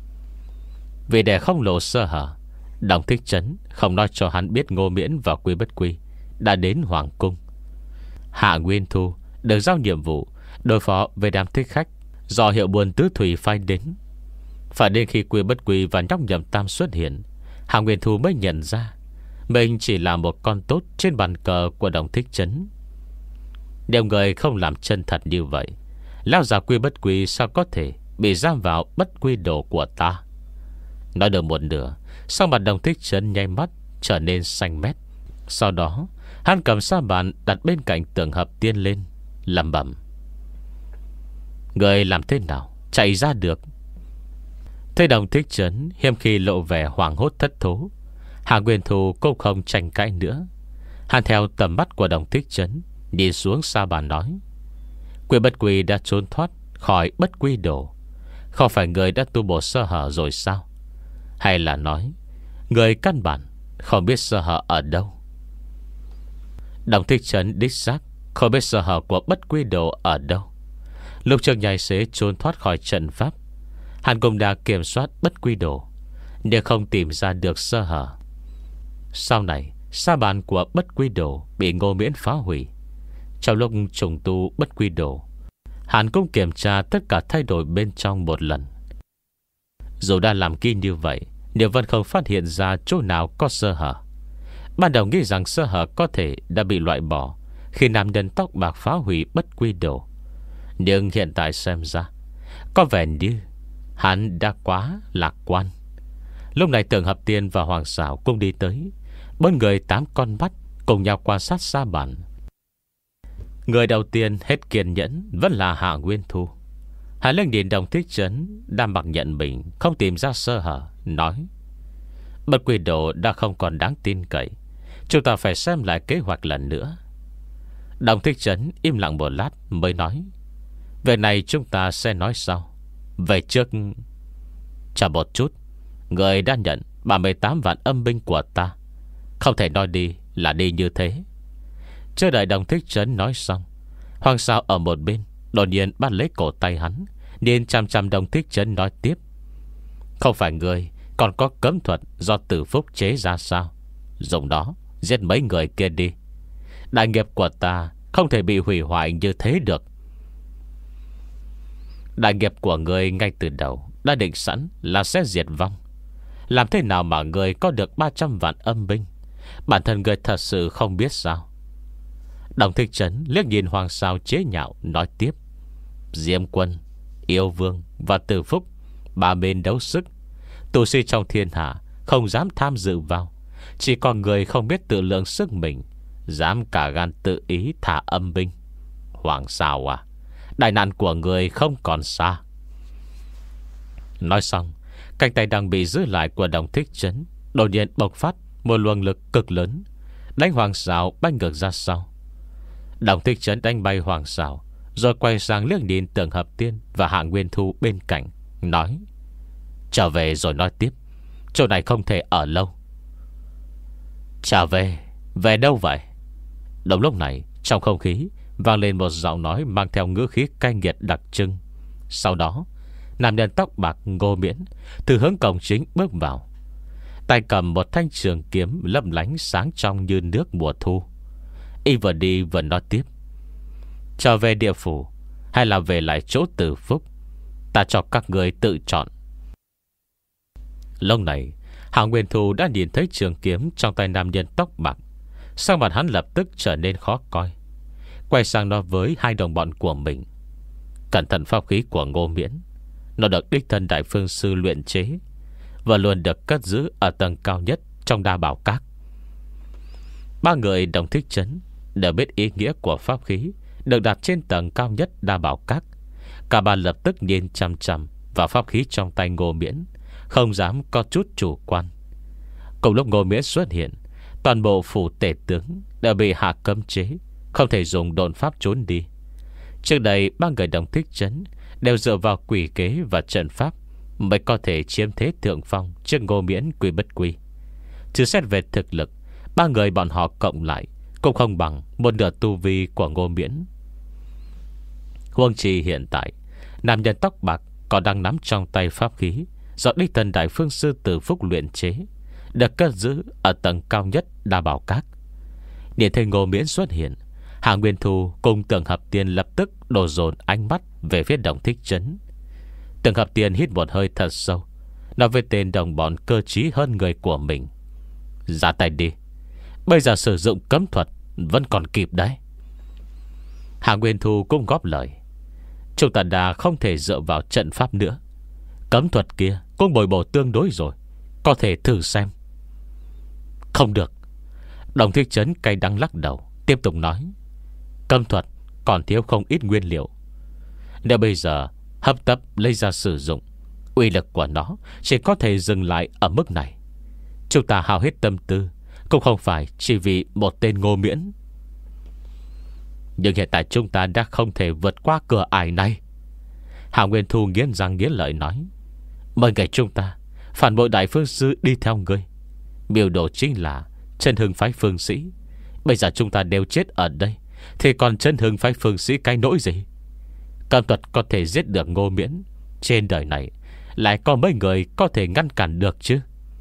Vì để không lộ sơ hở, Đồng Thích Trấn không nói cho hắn biết Ngô Miễn và Quy Bất Quy đã đến Hoàng Cung. Hạ Nguyên Thu được giao nhiệm vụ đối phó với đám thích khách do Hiệu Buôn Tứ Thủy phái đến. Phải đến khi Quy Bất Quy và nhóc Nhậm Tam xuất hiện, Hạ Nguyên Thu mới nhận ra mình chỉ là một con tốt trên bàn cờ của Đồng Thích Trấn. Nếu người không làm chân thật như vậy, lão già Quy Bất Quy sao có thể bị giam vào bất quy đồ của ta? Nói được một nửa, sau mặt Đồng Thích Trấn nháy mắt trở nên xanh mét. Sau đó hắn cầm sa bàn đặt bên cạnh tường hợp tiên lên, lẩm bẩm: "Người làm thế nào chạy ra được?" Thấy Đồng Thích Trấn hiếm khi lộ vẻ hoảng hốt thất thố, Hạ Nguyên Thu cũng không tranh cãi nữa. Hắn theo tầm mắt của Đồng Thích Trấn nhìn xuống sa bàn nói: "Quy Bất Quy đã trốn thoát khỏi bất quy đồ. Không phải người đã tu bổ sơ hở rồi sao? Hay là nói người căn bản không biết sơ hở ở đâu?" Đồng Thích Trấn đích xác không biết sơ hở của bất quy đồ ở đâu. Lúc trước nhai xế trốn thoát khỏi trận pháp, hắn cũng đã kiểm soát bất quy đồ, nhưng không tìm ra được sơ hở. Sau này sa bàn của bất quy đồ bị Ngô Miễn phá hủy. Trong lúc trùng tu bất quy đồ, hắn cũng kiểm tra tất cả thay đổi bên trong một lần. Dù đã làm kỹ như vậy, nhưng vẫn không phát hiện ra chỗ nào có sơ hở. Ban đầu nghĩ rằng sơ hở có thể đã bị loại bỏ khi nam nhân tóc bạc phá hủy bất quy đồ, nhưng hiện tại xem ra có vẻ như hắn đã quá lạc quan. Lúc này Tưởng Hợp Tiên và Hoàng Sảo cũng đi tới. Bốn người tám con mắt cùng nhau quan sát sa bàn. Người đầu tiên hết kiên nhẫn vẫn là Hạ Nguyên Thu. Hắn lên nhìn Đồng Thích Trấn đang mặc nhận mình không tìm ra sơ hở, nói: "Bất quy đồ đã không còn đáng tin cậy, chúng ta phải xem lại kế hoạch lần nữa." Đồng Thích Trấn im lặng một lát mới nói: "Về này chúng ta sẽ nói sau. Về trước, chờ một chút. Người đã nhận ba mươi tám vạn âm binh của ta, không thể nói đi là đi như thế." Chưa đợi Đồng Thích Trấn nói xong, Hoàng Sao ở một bên đột nhiên bắt lấy cổ tay hắn, nhìn chăm chăm Đồng Thích Trấn nói tiếp: "Không phải người còn có cấm thuật do Tử Phúc chế ra sao? Dùng đó giết mấy người kia đi. Đại nghiệp của ta không thể bị hủy hoại như thế được." Đại nghiệp của người ngay từ đầu đã định sẵn là sẽ diệt vong. Làm thế nào mà người có được ba trăm vạn âm binh? Bản thân người thật sự không biết sao? Đồng Thích Trấn liếc nhìn Hoàng Sao chế nhạo nói tiếp: "Diêm Quân, Yêu Vương và Tử Phúc ba bên đấu sức, tu sĩ trong thiên hạ không dám tham dự vào. Chỉ còn người không biết tự lượng sức mình, dám cả gan tự ý thả âm binh. Hoàng Sao à, đại nạn của người không còn xa." Nói xong, cánh tay đang bị giữ lại của Đồng Thích Trấn đột nhiên bộc phát một luồng lực cực lớn, đánh Hoàng Sao bay ngược ra sau. Đồng Thích Trấn đánh bay Hoàng Sao, rồi quay sang liếc nhìn Tưởng Hợp Tiên và Hạ Nguyên Thu bên cạnh, nói: "Trở về rồi nói tiếp. Chỗ này không thể ở lâu." "Trở về? Về đâu vậy?" Đúng lúc này, trong không khí vang lên một giọng nói mang theo ngữ khí cay nghiệt đặc trưng. Sau đó, nam nhân tóc bạc Ngô Miễn từ hướng cổng chính bước vào, tay cầm một thanh trường kiếm lấp lánh sáng trong như nước mùa thu. Y vừa đi vừa nói tiếp: "Trở về địa phủ hay là về lại chỗ Tử Phúc, ta cho các người tự chọn." Lúc này Hạ Nguyên Thu đã nhìn thấy trường kiếm trong tay nam nhân tóc bạc. Sắc mặt hắn lập tức trở nên khó coi, quay sang nói với hai đồng bọn của mình: cẩn thận pháp khí của Ngô Miễn. Nó được đích thân Đại Phương Sư luyện chế và luôn được cất giữ ở tầng cao nhất trong Đa Bảo Các. Ba người Đồng Thích Trấn đều biết ý nghĩa của pháp khí được đặt trên tầng cao nhất Đa Bảo Các. Cả ba lập tức nhìn chăm chăm vào pháp khí trong tay Ngô Miễn, không dám có chút chủ quan. Cùng lúc Ngô Miễn xuất hiện, toàn bộ phủ tể tướng đã bị hạ cấm chế, không thể dùng độn pháp trốn đi. Trước đây ba người Đồng Thích Trấn đều dựa vào quỷ kế và trận pháp mới có thể chiếm thế thượng phong trước Ngô Miễn Quy Bất Quy. Chứ xét về thực lực, ba người bọn họ cộng lại cũng không bằng một nửa tu vi của Ngô Miễn. Huống chi hiện tại, nam nhân tóc bạc còn đang nắm trong tay pháp khí do đích thân Đại Phương Sư Từ Phúc luyện chế, được cất giữ ở tầng cao nhất Đa Bảo Các. Nhìn thấy Ngô Miễn xuất hiện, Hạ Nguyên Thu cùng Tưởng Hợp Tiên lập tức đổ dồn ánh mắt về phía Đồng Thích Trấn. Tưởng Hợp Tiên hít một hơi thật sâu, nói với tên đồng bọn cơ trí hơn người của mình: ra tay đi, bây giờ sử dụng cấm thuật vẫn còn kịp đấy. Hạ Nguyên Thu cũng góp lời: chúng ta đã không thể dựa vào trận pháp nữa, cấm thuật kia cũng bồi bổ tương đối rồi, có thể thử xem. Không được. Đồng Thích Trấn cay đắng lắc đầu, tiếp tục nói: cấm thuật còn thiếu không ít nguyên liệu. Nếu bây giờ hấp tấp lấy ra sử dụng, uy lực của nó chỉ có thể dừng lại ở mức này. Chúng ta hao hết tâm tư cũng không phải chỉ vì một tên Ngô Miễn. Nhưng hiện tại chúng ta đã không thể vượt qua cửa ải này. Hạ Nguyên Thu nghiến răng nghiến lợi nói: mời ngày chúng ta phản bội Đại Phương Sư đi theo ngươi. Biểu đồ chính là chân hưng phái phương sĩ. Bây giờ chúng ta đều chết ở đây, thì còn chân hưng phái phương sĩ cái nỗi gì? Cấm thuật có thể giết được Ngô Miễn, trên đời này lại có mấy người có thể ngăn cản được chứ?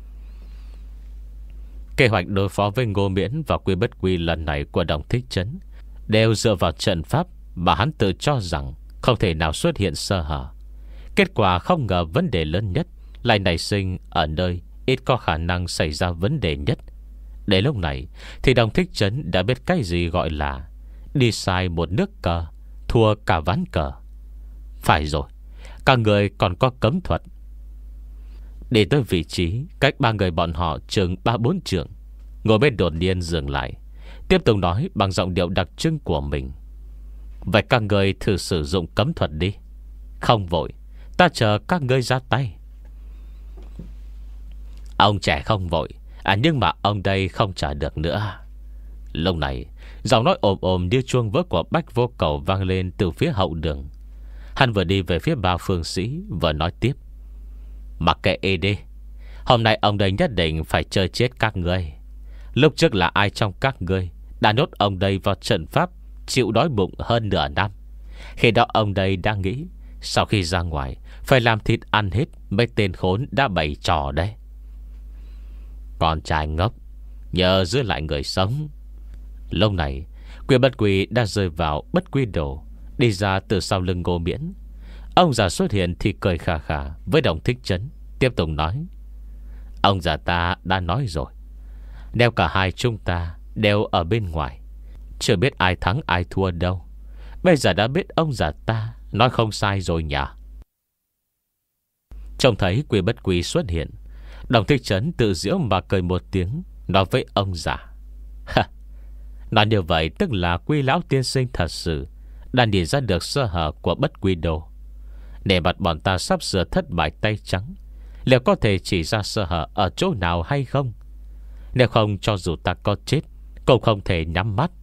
Kế hoạch đối phó với Ngô Miễn và Quy Bất Quy lần này của Đồng Thích Trấn đều dựa vào trận pháp mà hắn tự cho rằng không thể nào xuất hiện sơ hở. Kết quả không ngờ vấn đề lớn nhất lại nảy sinh ở nơi ít có khả năng xảy ra vấn đề nhất. Đến lúc này thì Đồng Thích Trấn đã biết cái gì gọi là đi sai một nước cờ, thua cả ván cờ. Phải rồi, các người còn có cấm thuật. Để tới vị trí cách ba người bọn họ chừng ba bốn trượng, ngồi bên đột nhiên dừng lại, tiếp tục nói bằng giọng điệu đặc trưng của mình: vậy các người thử sử dụng cấm thuật đi. Không vội, ta chờ các ngươi ra tay. Ông trẻ không vội, à, nhưng mà ông đây không chờ được nữa. Lúc này giọng nói ồm ồm như chuông vỡ của Bách Vô Cầu vang lên từ phía hậu đường. Hắn vừa đi về phía ba phương sĩ, vừa nói tiếp: mặc kệ y đi, hôm nay ông đây nhất định phải chơi chết các ngươi. Lúc trước là ai trong các ngươi đã nốt ông đây vào trận pháp chịu đói bụng hơn nửa năm? Khi đó ông đây đang nghĩ sau khi ra ngoài phải làm thịt ăn hết mấy tên khốn đã bày trò đấy. Con trai ngốc, nhờ giữ lại người sống. Lúc này Quy Bất Quy đã rơi vào bất quy đồ, đi ra từ sau lưng Ngô Miễn. Ông già xuất hiện thì cười khà khà với Đồng Thích Trấn, tiếp tục nói: ông già ta đã nói rồi, nếu cả hai chúng ta đều ở bên ngoài, chưa biết ai thắng ai thua đâu. Bây giờ đã biết ông già ta nói không sai rồi nhỉ? Trông thấy Quy Bất Quy xuất hiện, Đồng Thích Trấn tự giễu mà cười một tiếng, nói với ông già: nói như vậy tức là Quy lão tiên sinh thật sự đã nhìn ra được sơ hở của bất quy đồ. Để mặt bọn ta sắp sửa thất bại tay trắng, liệu có thể chỉ ra sơ hở ở chỗ nào hay không? Nếu không, cho dù ta có chết cũng không thể nhắm mắt.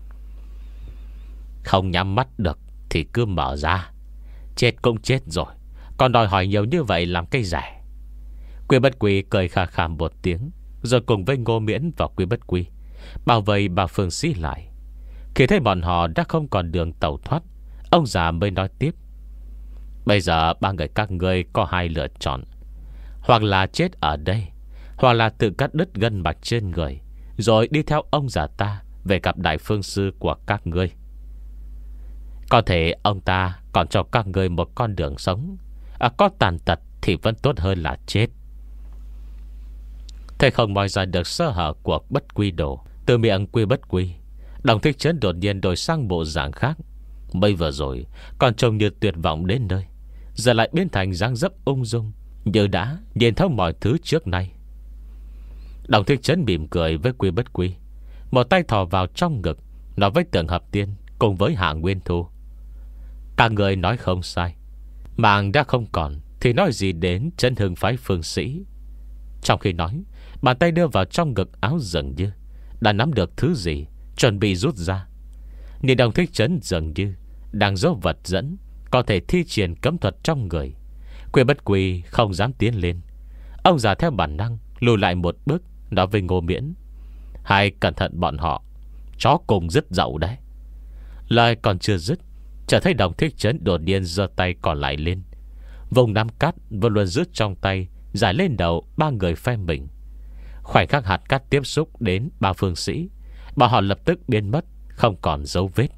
Không nhắm mắt được thì cứ mở ra. Chết cũng chết rồi, còn đòi hỏi nhiều như vậy làm cái rẻ. Quy Bất Quy cười khà khà một tiếng, rồi cùng với Ngô Miễn và Quy Bất Quy bao vây bà phương sĩ lại. Khi thấy bọn họ đã không còn đường tẩu thoát, ông già mới nói tiếp: bây giờ ba người các ngươi có hai lựa chọn, hoặc là chết ở đây, hoặc là tự cắt đứt gân mạch trên người, rồi đi theo ông già ta về gặp Đại Phương Sư của các ngươi. Có thể ông ta còn cho các ngươi một con đường sống, à, có tàn tật thì vẫn tốt hơn là chết. Thế không moi ra được sơ hở của Bất Quy Đồ, từ miệng Quy Bất Quy, Đồng Thích Trấn đột nhiên đổi sang bộ dạng khác. Bây vừa rồi còn trông như tuyệt vọng đến nơi, giờ lại biến thành dáng dấp ung dung, như đã nhìn thấu mọi thứ trước nay. Đồng Thích Trấn mỉm cười với Quy Bất Quy, một tay thò vào trong ngực, nói với Tưởng Hợp Tiên cùng với Hạ Nguyên Thu: Cả người nói không sai, mạng đã không còn thì nói gì đến chân hưng phái phương sĩ. Trong khi nói, bàn tay đưa vào trong ngực áo dường như đã nắm được thứ gì, chuẩn bị rút ra. Nhìn Đồng Thích Trấn dường như đang dấu vật dẫn, có thể thi triển cấm thuật trong người. Quy Bất Quy không dám tiến lên. Ông già theo bản năng lùi lại một bước, nói với Ngô Miễn: Hãy cẩn thận bọn họ, chó cùng dứt dậu đấy. Lời còn chưa dứt, chợt thấy Đồng Thích Trấn đột nhiên giơ tay còn lại lên. Vùng nắm cát vẫn luôn giữ trong tay giải lên đầu ba người phe mình. Khoảnh khắc hạt cát tiếp xúc đến ba phương sĩ, bọn họ lập tức biến mất, không còn dấu vết.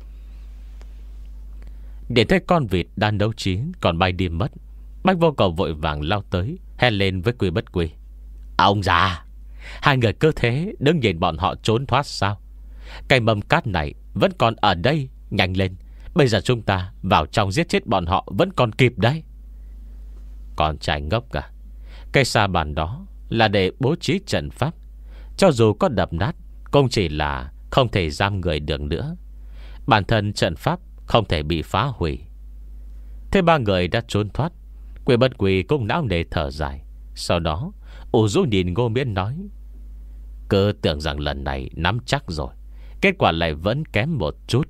Để thấy con vịt đang nấu chín còn bay đi mất, Bách Vô Cầu vội vàng lao tới, hét lên với Quy Bất Quy: Ông già, hai người cơ thế đứng nhìn bọn họ trốn thoát sao? Cái mầm cát này vẫn còn ở đây, nhanh lên, bây giờ chúng ta vào trong giết chết bọn họ vẫn còn kịp đấy. Còn trai ngốc cả, cây sa bàn đó là để bố trí trận pháp, cho dù có đập nát cũng chỉ là không thể giam người được nữa. Bản thân trận pháp không thể bị phá hủy. Thế ba người đã trốn thoát, Quy Bất Quy cũng não nề thở dài. Sau đó ủ rũ nhìn Ngô Miễn nói: Cứ tưởng rằng lần này nắm chắc rồi, kết quả lại vẫn kém một chút.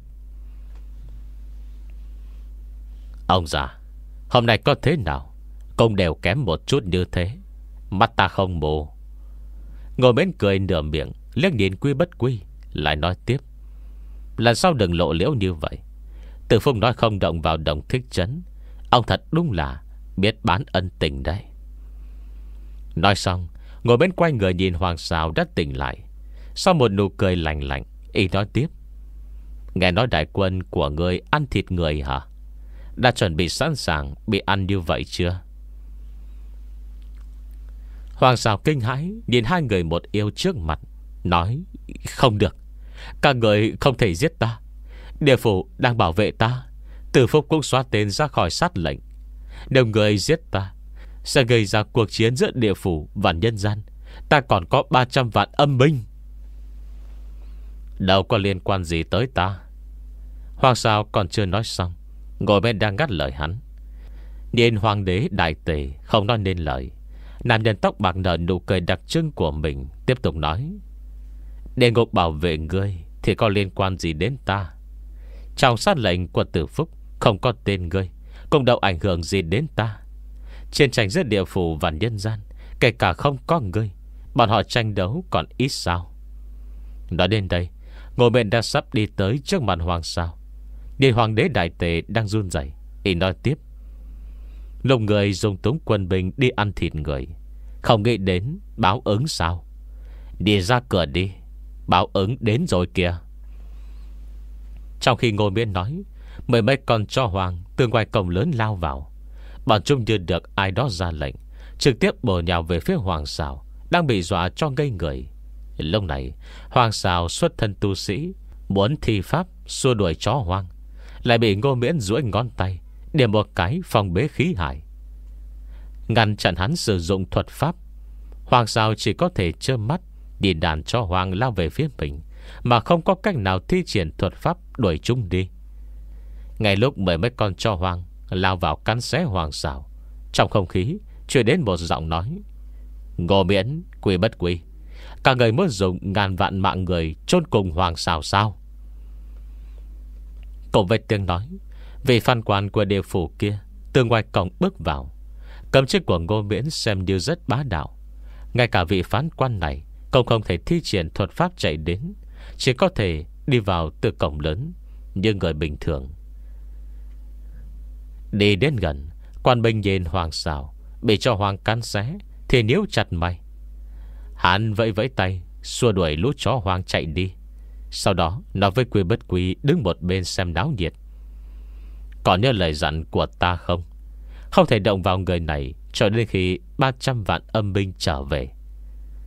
Ông già, hôm nay có thế nào cũng đều kém một chút như thế. Mắt ta không mù. Ngô Miễn cười nửa miệng, liếc nhìn Quy Bất Quy, lại nói tiếp: Lần sau đừng lộ liễu như vậy. Từ Phúc nói không động vào Đồng Thích Trấn, ông thật đúng là biết bán ân tình đấy. Nói xong, ngồi bên quay người nhìn Hoàng Sào đã tỉnh lại. Sau một nụ cười lạnh lạnh, y nói tiếp: Nghe nói đại quân của người ăn thịt người hả? Đã chuẩn bị sẵn sàng bị ăn như vậy chưa? Hoàng Sào kinh hãi nhìn hai người một yêu trước mặt, nói: Không được, các người không thể giết ta. Địa phủ đang bảo vệ ta, Từ Phúc cũng xóa tên ra khỏi sát lệnh. Nếu người giết ta, sẽ gây ra cuộc chiến giữa địa phủ và nhân gian. Ta còn có ba trăm vạn âm binh. Đâu có liên quan gì tới ta. Hoàng Sào còn chưa nói xong, ngồi bên đang ngắt lời hắn. Nhìn Hoàng đế đại tề không nói nên lời, nam nhân tóc bạc nở nụ cười đặc trưng của mình, tiếp tục nói: Địa ngục bảo vệ ngươi thì có liên quan gì đến ta? Trong sát lệnh của Tử Phúc không có tên ngươi, cũng đâu ảnh hưởng gì đến ta. Chiến tranh giữa địa phủ và nhân gian, kể cả không có ngươi, bọn họ tranh đấu còn ít sao? Nói đến đây, Ngô Miễn đã sắp đi tới trước mặt Hoàng Sào. Nhìn Hoàng đế đại tề đang run rẩy, y nói tiếp: Lúc người dùng túng quân binh đi ăn thịt người, không nghĩ đến báo ứng sao? Đi ra cửa đi, báo ứng đến rồi kìa. Trong khi Ngô Miễn nói, mười mấy con cho hoàng từ ngoài cổng lớn lao vào. Bọn chúng như được ai đó ra lệnh, trực tiếp bổ nhào về phía Hoàng Sào đang bị dọa cho ngây người. Lúc này Hoàng Sào xuất thân tu sĩ, muốn thi pháp xua đuổi chó hoang, lại bị Ngô Miễn duỗi ngón tay điểm một cái phong bế khí hải, ngăn chặn hắn sử dụng thuật pháp. Hoàng Sào chỉ có thể trơ mắt nhìn đàn chó hoang lao về phía mình, mà không có cách nào thi triển thuật pháp đuổi chúng đi. Ngay lúc mười mấy con chó hoang lao vào cắn xé Hoàng Sào, trong không khí truyền đến một giọng nói: Ngô Miễn, Quy Bất Quy, các người muốn dùng ngàn vạn mạng người chôn cùng Hoàng Sào sao? Cùng với tiếng nói, vị phan quan của địa phủ kia từ ngoài cổng bước vào. Cấm chức của Ngô Miễn xem như rất bá đạo. Ngay cả vị phán quan này cũng không thể thi triển thuật pháp chạy đến, chỉ có thể đi vào từ cổng lớn như người bình thường. Đi đến gần, quan binh nhìn Hoàng Sào bị cho Hoàng cắn xé thì níu chặt mày. Hắn vẫy vẫy tay xua đuổi lũ chó hoang chạy đi. Sau đó nói với Quy Bất Quy đứng một bên xem náo nhiệt: Còn nhớ lời dặn của ta không? Không thể động vào người này cho đến khi ba trăm vạn âm binh trở về.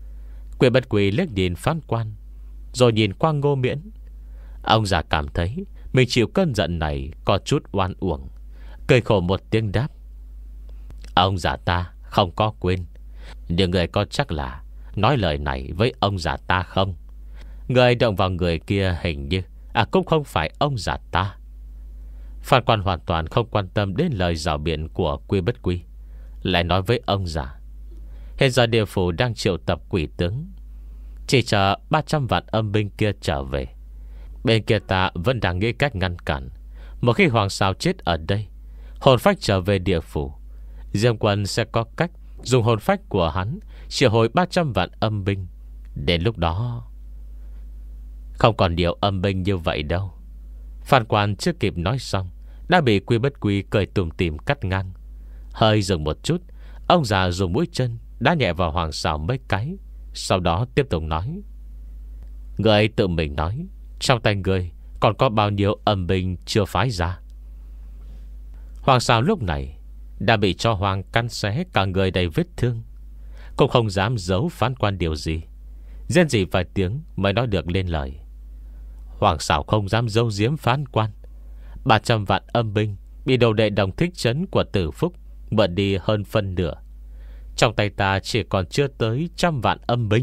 Quỷ Bất Quỷ liếc nhìn phán quan, rồi nhìn qua Ngô Miễn. Ông già cảm thấy mình chịu cơn giận này có chút oan uổng, cười khổ một tiếng đáp: Ông già ta không có quên, nhưng người có chắc là nói lời này với ông già ta không? Người động vào người kia hình như À cũng không phải ông già ta. Phan quan hoàn toàn không quan tâm đến lời rào biện của Quy Bất Quy, lại nói với ông già: Hiện giờ địa phủ đang triệu tập quỷ tướng, chỉ chờ ba trăm vạn âm binh kia trở về. Bên kia ta vẫn đang nghĩ cách ngăn cản. Một khi Hoàng Sào chết ở đây, hồn phách trở về địa phủ, Diêm Quân sẽ có cách dùng hồn phách của hắn triệu hồi ba trăm vạn âm binh. Đến lúc đó không còn điều âm binh như vậy đâu. Phan quan chưa kịp nói xong đã bị Quy Bất Quy cười tủm tỉm cắt ngang. Hơi dừng một chút, ông già dùng mũi chân đá nhẹ vào Hoàng Sào mấy cái, sau đó tiếp tục nói: Người tự mình nói, trong tay người còn có bao nhiêu âm binh chưa phái ra? Hoàng Sào lúc này đã bị cho Hoàng căn xé cả người đầy vết thương, cũng không dám giấu phán quan điều gì, rên rỉ vài tiếng mới nói được lên lời. Hoàng Sào không dám giấu giếm phán quan. Ba trăm vạn âm binh bị đầu đệ đồng thích trấn của Tử Phúc mượn đi hơn phân nửa. Trong tay ta chỉ còn chưa tới trăm vạn âm binh.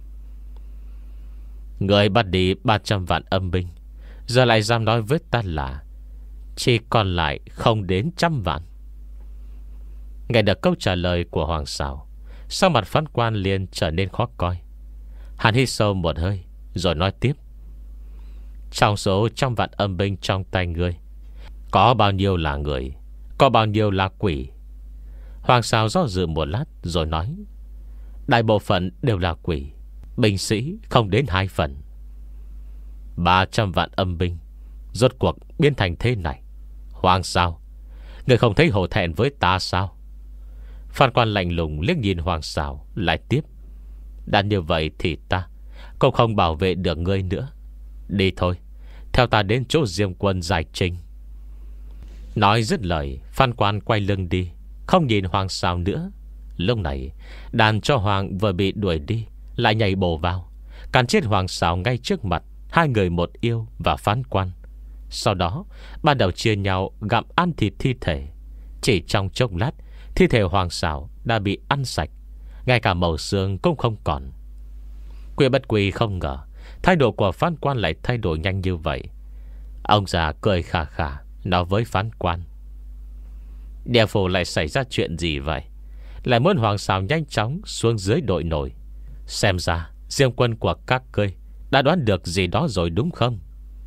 Người bắt đi ba trăm vạn âm binh, giờ lại dám nói với ta là chỉ còn lại không đến trăm vạn. Nghe được câu trả lời của Hoàng Sào, sắc mặt phán quan liền trở nên khó coi. Hắn hít sâu một hơi rồi nói tiếp: Trong số trăm vạn âm binh trong tay ngươi, có bao nhiêu là người, có bao nhiêu là quỷ? Hoàng Sào do dự một lát rồi nói: Đại bộ phận đều là quỷ, binh sĩ không đến hai phần. Ba trăm vạn âm binh rốt cuộc biến thành thế này, Hoàng Sào, người không thấy hổ thẹn với ta sao? Phan quan lạnh lùng liếc nhìn Hoàng Sào, lại tiếp: Đã như vậy thì ta cũng không bảo vệ được ngươi nữa. Đi thôi, theo ta đến chỗ Diêm Quân giải trình. Nói dứt lời, Phan quan quay lưng đi, không nhìn Hoàng Sào nữa. Lúc này đàn cho Hoàng vừa bị đuổi đi lại nhảy bổ vào, càn chết Hoàng Sào ngay trước mặt hai người một yêu và phán quan. Sau đó ban đầu chia nhau gặm ăn thịt thi thể. Chỉ trong chốc lát, thi thể Hoàng Sào đã bị ăn sạch, ngay cả màu xương cũng không còn. Quy Bất Quy không ngờ thái độ của phán quan lại thay đổi nhanh như vậy. Ông già cười khà khà nói với phán quan: Địa phủ lại xảy ra chuyện gì vậy? Lại muốn Hoàng Sào nhanh chóng xuống dưới đội nổi. Xem ra Diêm Quân của các ngươi đã đoán được gì đó rồi đúng không?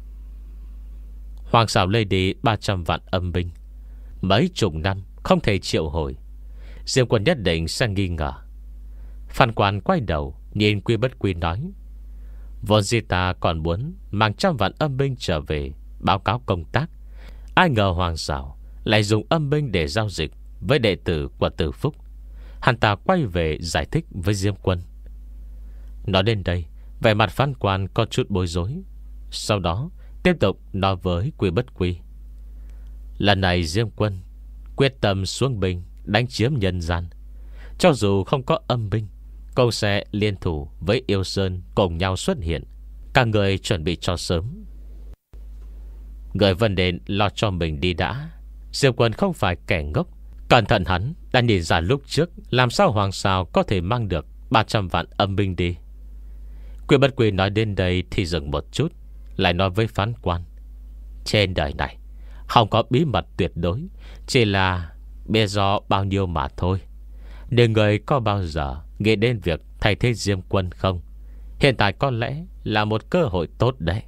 Hoàng Sào lấy đi ba trăm vạn âm binh, mấy chục năm không thể triệu hồi, Diêm Quân nhất định sẽ nghi ngờ. Phan quan quay đầu nhìn Quy Bất Quy nói: Vốn dĩ ta còn muốn mang trăm vạn âm binh trở về báo cáo công tác, ai ngờ Hoàng Sào lại dùng âm binh để giao dịch với đệ tử của Tử Phúc. Hắn ta quay về giải thích với Diêm Quân. Nói đến đây, vẻ mặt phán quan có chút bối rối. Sau đó tiếp tục nói với Quy Bất Quy: Lần này Diêm Quân quyết tâm xuống binh đánh chiếm nhân gian. Cho dù không có âm binh, cậu sẽ liên thủ với Yêu Sơn cùng nhau xuất hiện. Các người chuẩn bị cho sớm. Người vân đến lo cho mình đi đã. Diêm Quân không phải kẻ ngốc. Cẩn thận hắn đã nhìn ra lúc trước làm sao Hoàng Sào có thể mang được ba trăm vạn âm binh đi. Quy Bất Quy nói đến đây thì dừng một chút, lại nói với phán quan: Trên đời này không có bí mật tuyệt đối, chỉ là biết do bao nhiêu mà thôi. Nếu người có bao giờ nghĩ đến việc thay thế Diêm Quân không? Hiện tại có lẽ là một cơ hội tốt đấy.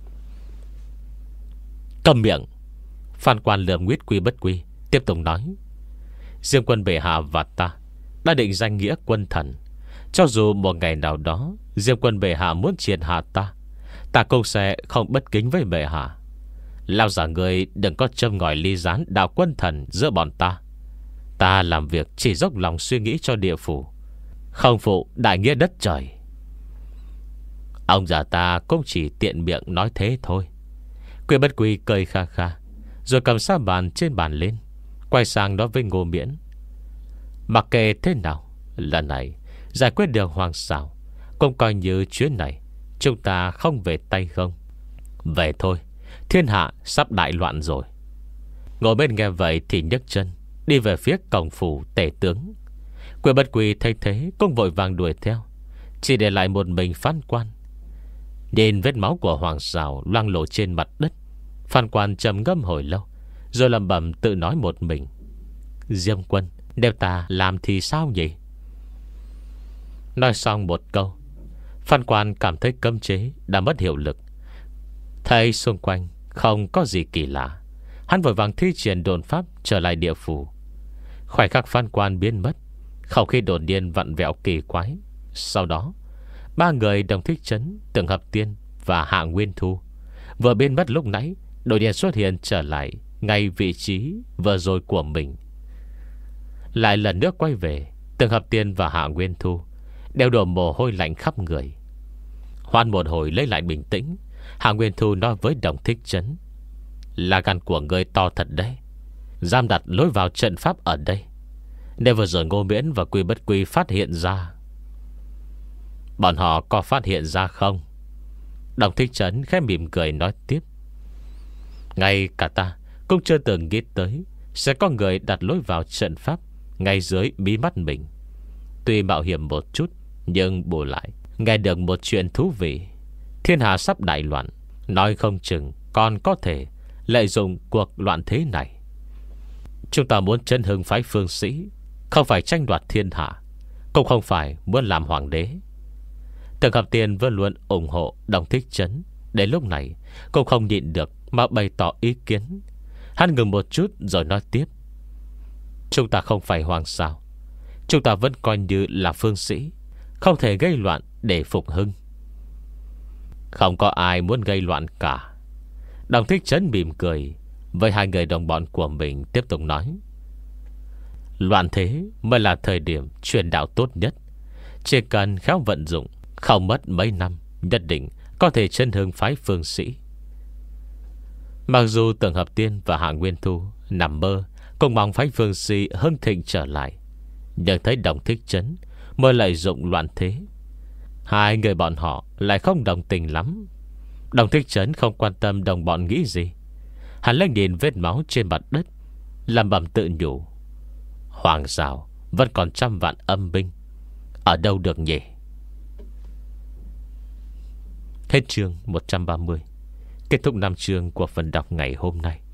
Cầm miệng! Phan quan lườm nguyết Quy Bất Quy, tiếp tục nói: Diêm Quân bệ hạ và ta đã định danh nghĩa quân thần. Cho dù một ngày nào đó Diêm Quân bệ hạ muốn triệt hạ ta, ta cũng sẽ không bất kính với bệ hạ. Lao giả người đừng có châm ngòi ly gián đạo quân thần giữa bọn ta. Ta làm việc chỉ dốc lòng suy nghĩ cho địa phủ, không phụ đại nghĩa đất trời. Ông già ta cũng chỉ tiện miệng nói thế thôi. Quy Bất Quy cười kha kha, rồi cầm sa bàn trên bàn lên, quay sang nói với Ngô Miễn: Mặc kệ thế nào, lần này giải quyết được Hoàng Sào Cũng coi như chuyến này chúng ta không về tay không. Về thôi, thiên hạ sắp đại loạn rồi. Ngồi bên nghe vậy thì nhấc chân đi về phía cổng phủ tể tướng. Quỷ Bất Quỷ thấy thế cũng vội vàng đuổi theo, chỉ để lại một mình Phan Quan. Nhìn vết máu của Hoàng Sào loang lổ trên mặt đất, Phan Quan trầm ngâm hồi lâu, rồi lẩm bẩm tự nói một mình: Diêm Quân, nếu ta làm thì sao nhỉ? Nói xong một câu, Phan Quan cảm thấy cấm chế đã mất hiệu lực. Thấy xung quanh không có gì kỳ lạ, hắn vội vàng thi triển đồn pháp trở lại địa phủ. Khoảnh khắc Phan Quan biến mất, không khí đột nhiên vặn vẹo kỳ quái. Sau đó ba người Đồng Thích Trấn, Tưởng Hợp Tiên và Hạ Nguyên Thu vừa biến mất lúc nãy đột nhiên xuất hiện trở lại ngay vị trí vừa rồi của mình. Lại lần nữa quay về, Tưởng Hợp Tiên và Hạ Nguyên Thu đều đổ mồ hôi lạnh khắp người. Hoan một hồi lấy lại bình tĩnh, Hạ Nguyên Thu nói với Đồng Thích Trấn: Là gan của người to thật đấy, dám đặt lối vào trận pháp ở đây. Nếu vừa rồi Ngô Miễn và Quy Bất Quy phát hiện ra. Bọn họ có phát hiện ra không? Đồng Thích Trấn khẽ mỉm cười nói tiếp: Ngay cả ta cũng chưa từng nghĩ tới sẽ có người đặt lối vào trận pháp ngay dưới bí mắt mình. Tuy mạo hiểm một chút, nhưng bù lại nghe được một chuyện thú vị. Thiên hạ sắp đại loạn, nói không chừng còn có thể lợi dụng cuộc loạn thế này. Chúng ta muốn chân hưng phái phương sĩ, không phải tranh đoạt thiên hạ, cũng không phải muốn làm hoàng đế. Tưởng Hợp Tiên vẫn luôn ủng hộ Đồng Thích Trấn, đến lúc này cũng không nhịn được mà bày tỏ ý kiến. Hắn ngừng một chút rồi nói tiếp: Chúng ta không phải hoàng sao, chúng ta vẫn coi như là phương sĩ, không thể gây loạn để phục hưng. Không có ai muốn gây loạn cả. Đồng Thích Trấn mỉm cười với hai người đồng bọn của mình, tiếp tục nói: Loạn thế mới là thời điểm truyền đạo tốt nhất. Chỉ cần khéo vận dụng, không mất mấy năm, nhất định có thể chân hưng phái phương sĩ. Mặc dù Tưởng Hợp Tiên và Hạ Nguyên Thu nằm mơ cùng mong phái phương sĩ hưng thịnh trở lại, nhưng thấy Đồng Thích Trấn mới lợi dụng loạn thế, hai người bọn họ lại không đồng tình lắm. Đồng Thích Trấn không quan tâm đồng bọn nghĩ gì. Hắn lên nhìn vết máu trên mặt đất, làm bầm tự nhủ: Hoàng Sào vẫn còn trăm vạn âm binh, ở đâu được nhỉ? Hết chương một trăm ba mươi. Kết thúc năm chương của phần đọc ngày hôm nay.